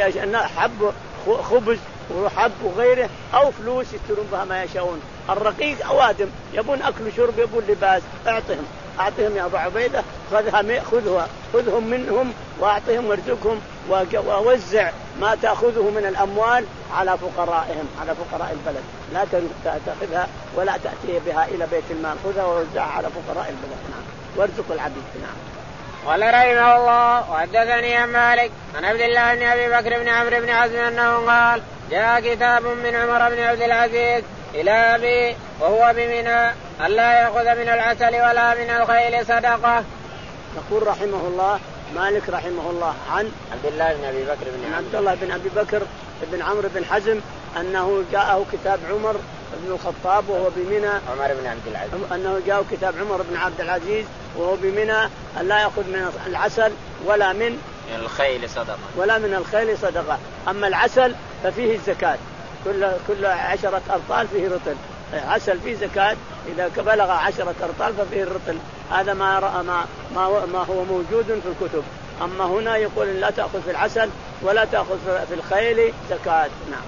حب خبز وحب وغيره أو فلوس يشترون بها ما يشاءون. الرقيق أوادم يبون أكل وشرب يبون لباس أعطهم أعطهم يا أبو عبيدة خذها خذها خذهم منهم وأعطهم وارزقهم ووزع ما تأخذه من الأموال على فقرائهم على فقراء البلد، لا تأخذها ولا تأتي بها إلى بيت المال، خذها ووزعها على فقراء البلد. نعم وارزق العبيد. نعم. قال رحمه الله وحدثني عن مالك عن عبد الله بن أبي بكر بن عمرو بن حزم أنه قال جاء كتاب من عمر بن عبد العزيز إلى أبي وهو بمنى ألا يأخذ من العسل ولا من الخيل صدقة. يقول رحمه الله مالك رحمه الله عن عبد الله بن أبي بكر بن عبد الله بن أبي بكر بن عمرو بن حزم أنه جاءه كتاب عمر بن الخطاب وهو بمنى عمر بن عبد العزيز أنه جاءه كتاب عمر بن عبد العزيز وهو بمنى ألا يأخذ من العسل ولا من الخيل صدقة ولا من الخيل صدقة. أما العسل ففيه الزكاة، كل كل عشرة أرطال فيه رطل، عسل فيه زكاة إذا بلغ عشرة أرطال ففيه الرطل. هذا ما رأى ما ما ما هو موجود في الكتب. أما هنا يقول لا تأخذ في العسل ولا تأخذ في الخيل زكاة. نعم.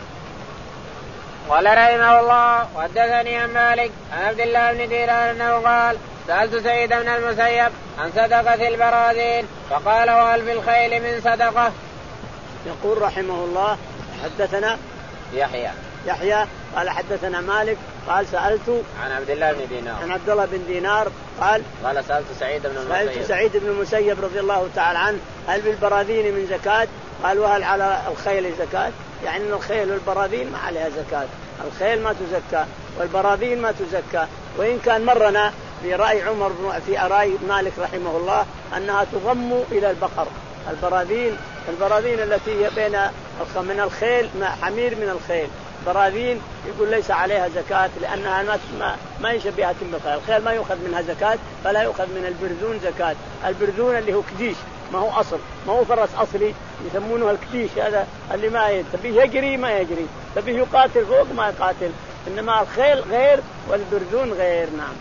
قال رحمه الله وحدثني عن مالك عن عبد الله بن دينار أنه قال سألت سعيد بن المسيب عن صدقة البراذين فقال وهل في الخيل من صدقة. يقول رحمه الله حدثنا يحيى يحيى قال حدثنا مالك قال سألت عن عبد الله بن دينار عن عبد الله بن دينار قال قال سألت سعيد بن المسيب سألت سعيد بن المسيب رضي الله تعالى عنه هل بالبراذين من زكاة؟ قال وهل على الخيل زكاة؟ يعني الخيل والبراذين ما عليها زكاة، الخيل ما تزكى والبراذين ما تزكى. وإن كان مرنا في رأي عمر في رأي مالك رحمه الله أنها تضم إلى البقر. البراذين البراذين التي هي بين من الخيل حمير من الخيل براذين يقول ليس عليها زكاة لأنها ما ما يشبهها بالخيل. الخيل ما يؤخذ منها زكاة فلا يؤخذ من البرذون زكاة. البرذون اللي هو كديش ما هو أصل ما هو فرس أصلي يسمونه الكديش هذا اللي ما تبيه يجري ما يجري تبيه يقاتل فوق ما يقاتل. إنما الخيل غير والبرذون غير. نعم.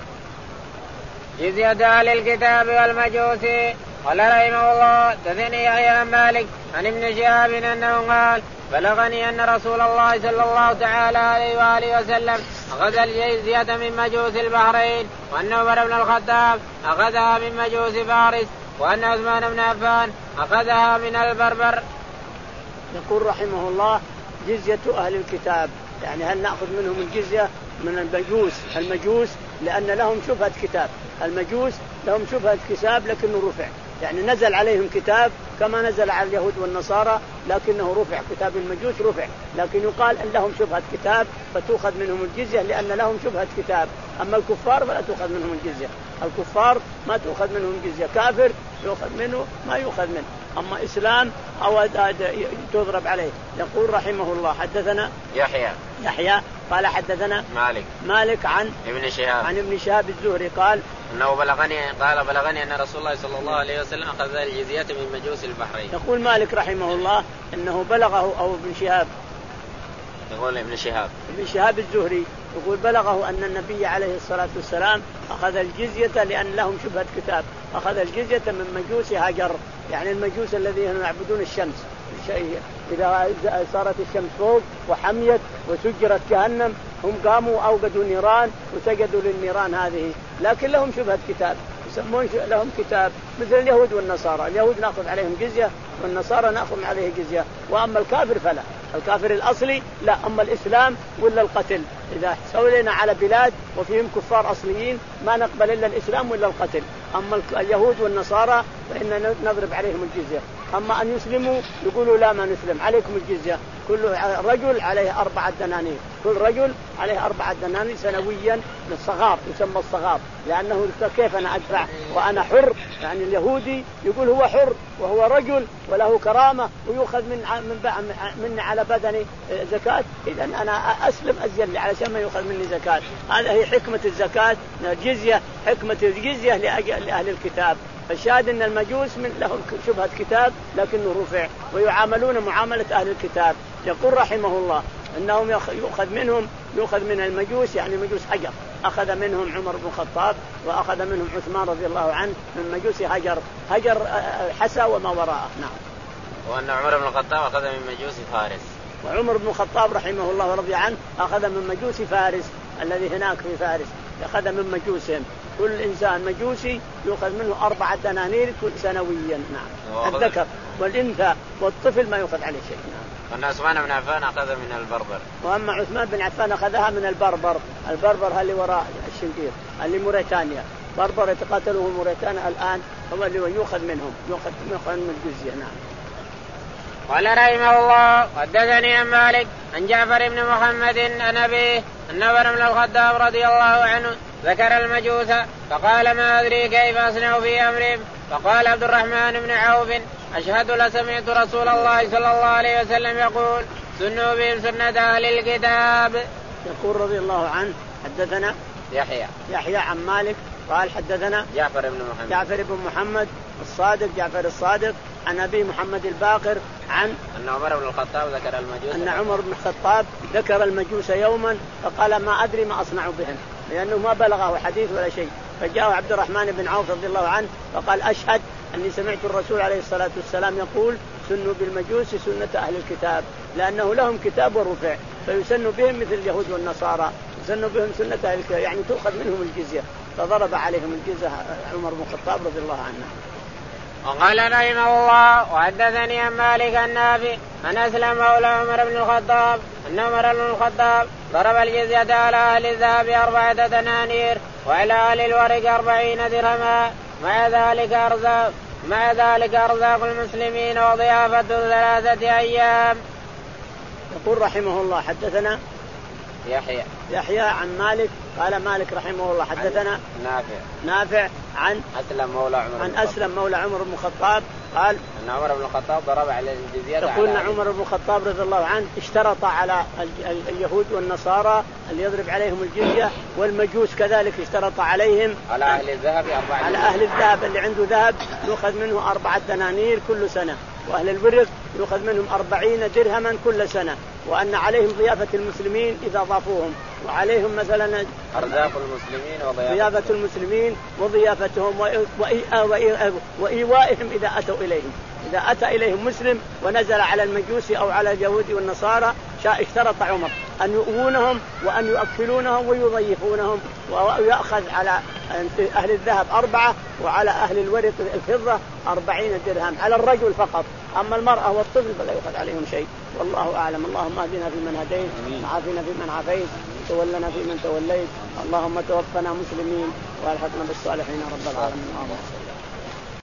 جزية أهل الكتاب والمجوس. قال رحمه الله تثني يحيى مالك عن ابن شهاب أنه قال بلغني أن رسول الله صلى الله تعالى عليه وآله وسلم أخذ الجزية من مجوس البحرين وأن عمر بن الخطاب أخذها من مجوس فارس وأن عثمان بن عفان أخذها من البربر. يقول رحمه الله جزية أهل الكتاب يعني هل نأخذ منهم الجزية من المجوس. المجوس لأن لهم شبهة كتاب. المجوس لهم شبهة كتاب لكنه رفع يعني نزل عليهم كتاب كما نزل على اليهود والنصارى لكنه رفع. كتاب المجوس رفع لكن يقال أن لهم شبهة كتاب فتأخذ منهم الجزية لأن لهم شبهة كتاب. أما الكفار فلا تأخذ منهم الجزية. الكفار ما تأخذ منهم الجزية. كافر يأخذ منه ما يأخذ منه. أما إسلام أو تضرب عليه. يقول رحمه الله حدثنا يحيى يحيى قال حدثنا مالك مالك عن ابن شهاب عن ابن شهاب الزهري قال انه بلغني قال بلغني ان رسول الله صلى الله عليه وسلم اخذ الجزية من مجوس البحرين. يقول مالك رحمه الله انه بلغه او ابن شهاب يقول ابن شهاب ابن شهاب الزهري يقول بلغه ان النبي عليه الصلاة والسلام اخذ الجزية لان لهم شبهة كتاب. اخذ الجزية من مجوس هاجر يعني المجوس الذين يعبدون الشمس. إذا صارت الشمس فوق وحميت وسجرت جهنم هم قاموا أوقدوا نيران وسجدوا للنيران هذه لكن لهم شبهة كتاب يسمون لهم كتاب مثل اليهود والنصارى. اليهود نأخذ عليهم جزية والنصارى نأخذ عليه جزية. وأما الكافر فلا. الكافر الأصلي لا. أما الإسلام ولا القتل. إذا سولينا على بلاد وفيهم كفار أصليين ما نقبل إلا الإسلام ولا القتل. أما اليهود والنصارى فإننا نضرب عليهم الجزية. أما أن يسلموا يقولوا لا ما نسلم عليكم الجزية. كل رجل عليه أربعة دنانير. كل رجل عليه أربعة دنانير سنويا من الصغار يسمى الصغار لأنه كيف أنا أدفع وأنا حر. يعني اليهودي يقول هو حر وهو رجل وله كرامة ويؤخذ من من مني على بدني زكاة. إذا أنا أسلم أزين لي علشان ما يؤخذ مني زكاة. هذا هي حكمة الزكاة الجزية. حكمة الجزية لأهل الكتاب. فالشاهد أن المجوس من لهم شبهة كتاب لكنه رفع ويعاملون معاملة أهل الكتاب. يقول رحمه الله أنهم يؤخذ منهم يؤخذ من المجوس يعني مجوس حجر. أخذ منهم عمر بن الخطاب وأخذ منهم عثمان رضي الله عنه من مجوس هجر هجر حسى وما وراءه. نعم. وأن عمر بن الخطاب أخذ من مجوس فارس. وعمر بن الخطاب رحمه الله ورضي عنه أخذ من مجوس فارس الذي هناك في فارس. أخذ من مجوسهم. كل إنسان مجوسي يؤخذ منه أربعة دنانير سنويا. نعم. الذكر والأنثى والطفل ما يؤخذ عليه شيء. نعم. وأن عثمان بن عفان أخذ من البربر. وأما عثمان بن عفان أخذها من البربر. البربر اللي وراء الشنقيط اللي موريتانيا. بربر يتقاتلوا موريتانيا الآن هو اللي يؤخذ منهم يؤخذ من الجزية. نعم. قال رحمه الله حدثني عن مالك عن جعفر بن محمد عن أبيه أن عمر بن الخطاب رضي الله عنه ذكر المجوس فقال ما أدري كيف أصنع في أمرهم. فقال عبد الرحمن بن عوف أشهد لسمعت رسول الله صلى الله عليه وسلم يقول سنوا بهم سنة أهل الكتاب. يقول رضي الله عنه حدثنا يحيى يحيى عن مالك قال حدثنا جعفر بن محمد جعفر بن محمد الصادق جعفر الصادق عن أبي محمد الباقر عن أن عمر بن الخطاب ذكر المجوس أن عمر بن الخطاب ذكر المجوس يوما فقال ما أدري ما أصنع بهم لأنه ما بلغه حديث ولا شيء. فجاء عبد الرحمن بن عوف رضي الله عنه فقال أشهد أني سمعت الرسول عليه الصلاة والسلام يقول سنوا بالمجوس سنة أهل الكتاب لأنه لهم كتاب ورفع فيسن بهم مثل اليهود والنصارى يسن بهم سنة أهل الكتاب يعني تؤخذ منهم الجزية. فضرب عليهم الجزية عمر بن الخطاب رضي الله عنه. وقال رحمه الله وحدثني عن مالك النافع أن أسلم مولى عمر بن الخطاب أن عمر بن الخطاب ضرب الجزية على أهل الذهب أربعة دنانير وعلى أهل الورق أربعين درهما مع ذلك أرزاق مع ذلك أرزاق المسلمين وضيافة ثلاثة أيام. يقول رحمه الله حدثنا يحيى يحيى عن مالك قال مالك رحمه الله حدثنا نافع نافع عن أسلم مولى عمر عن أسلم مولى عمر بن الخطاب قال أن عمر بن الخطاب ضرب على الجزية. يقول عمر بن الخطاب رضي الله عنه اشترط على اليهود والنصارى اللي يضرب عليهم الجزية والمجوس كذلك اشترط عليهم على أهل الذهب أربعة على أهل الذهب اللي عنده ذهب يأخذ منه أربعة دنانير كل سنة، وأهل الورق يأخذ منهم أربعين درهما كل سنة، وأن عليهم ضيافة المسلمين إذا ضافوهم، وعليهم مثلا أرزاق المسلمين وضيافة المسلمين وضيافتهم وإيوائهم إذا أتوا إليهم. إذا أتى إليهم مسلم ونزل على المجوس أو على اليهود والنصارى اشترط عمر أن يؤونهم وأن يؤكلونهم ويضيفونهم، ويأخذ على أهل الذهب أربعة وعلى أهل الورق الفضة أربعين درهم على الرجل فقط، أما المرأة والطفل فلا يأخذ عليهم شيء. والله أعلم. اللهم اهدنا فيمن هديت وعافنا فيمن عافيت وتولنا فيمن توليت، اللهم توفنا مسلمين والحقنا بالصالحين رب العالمين.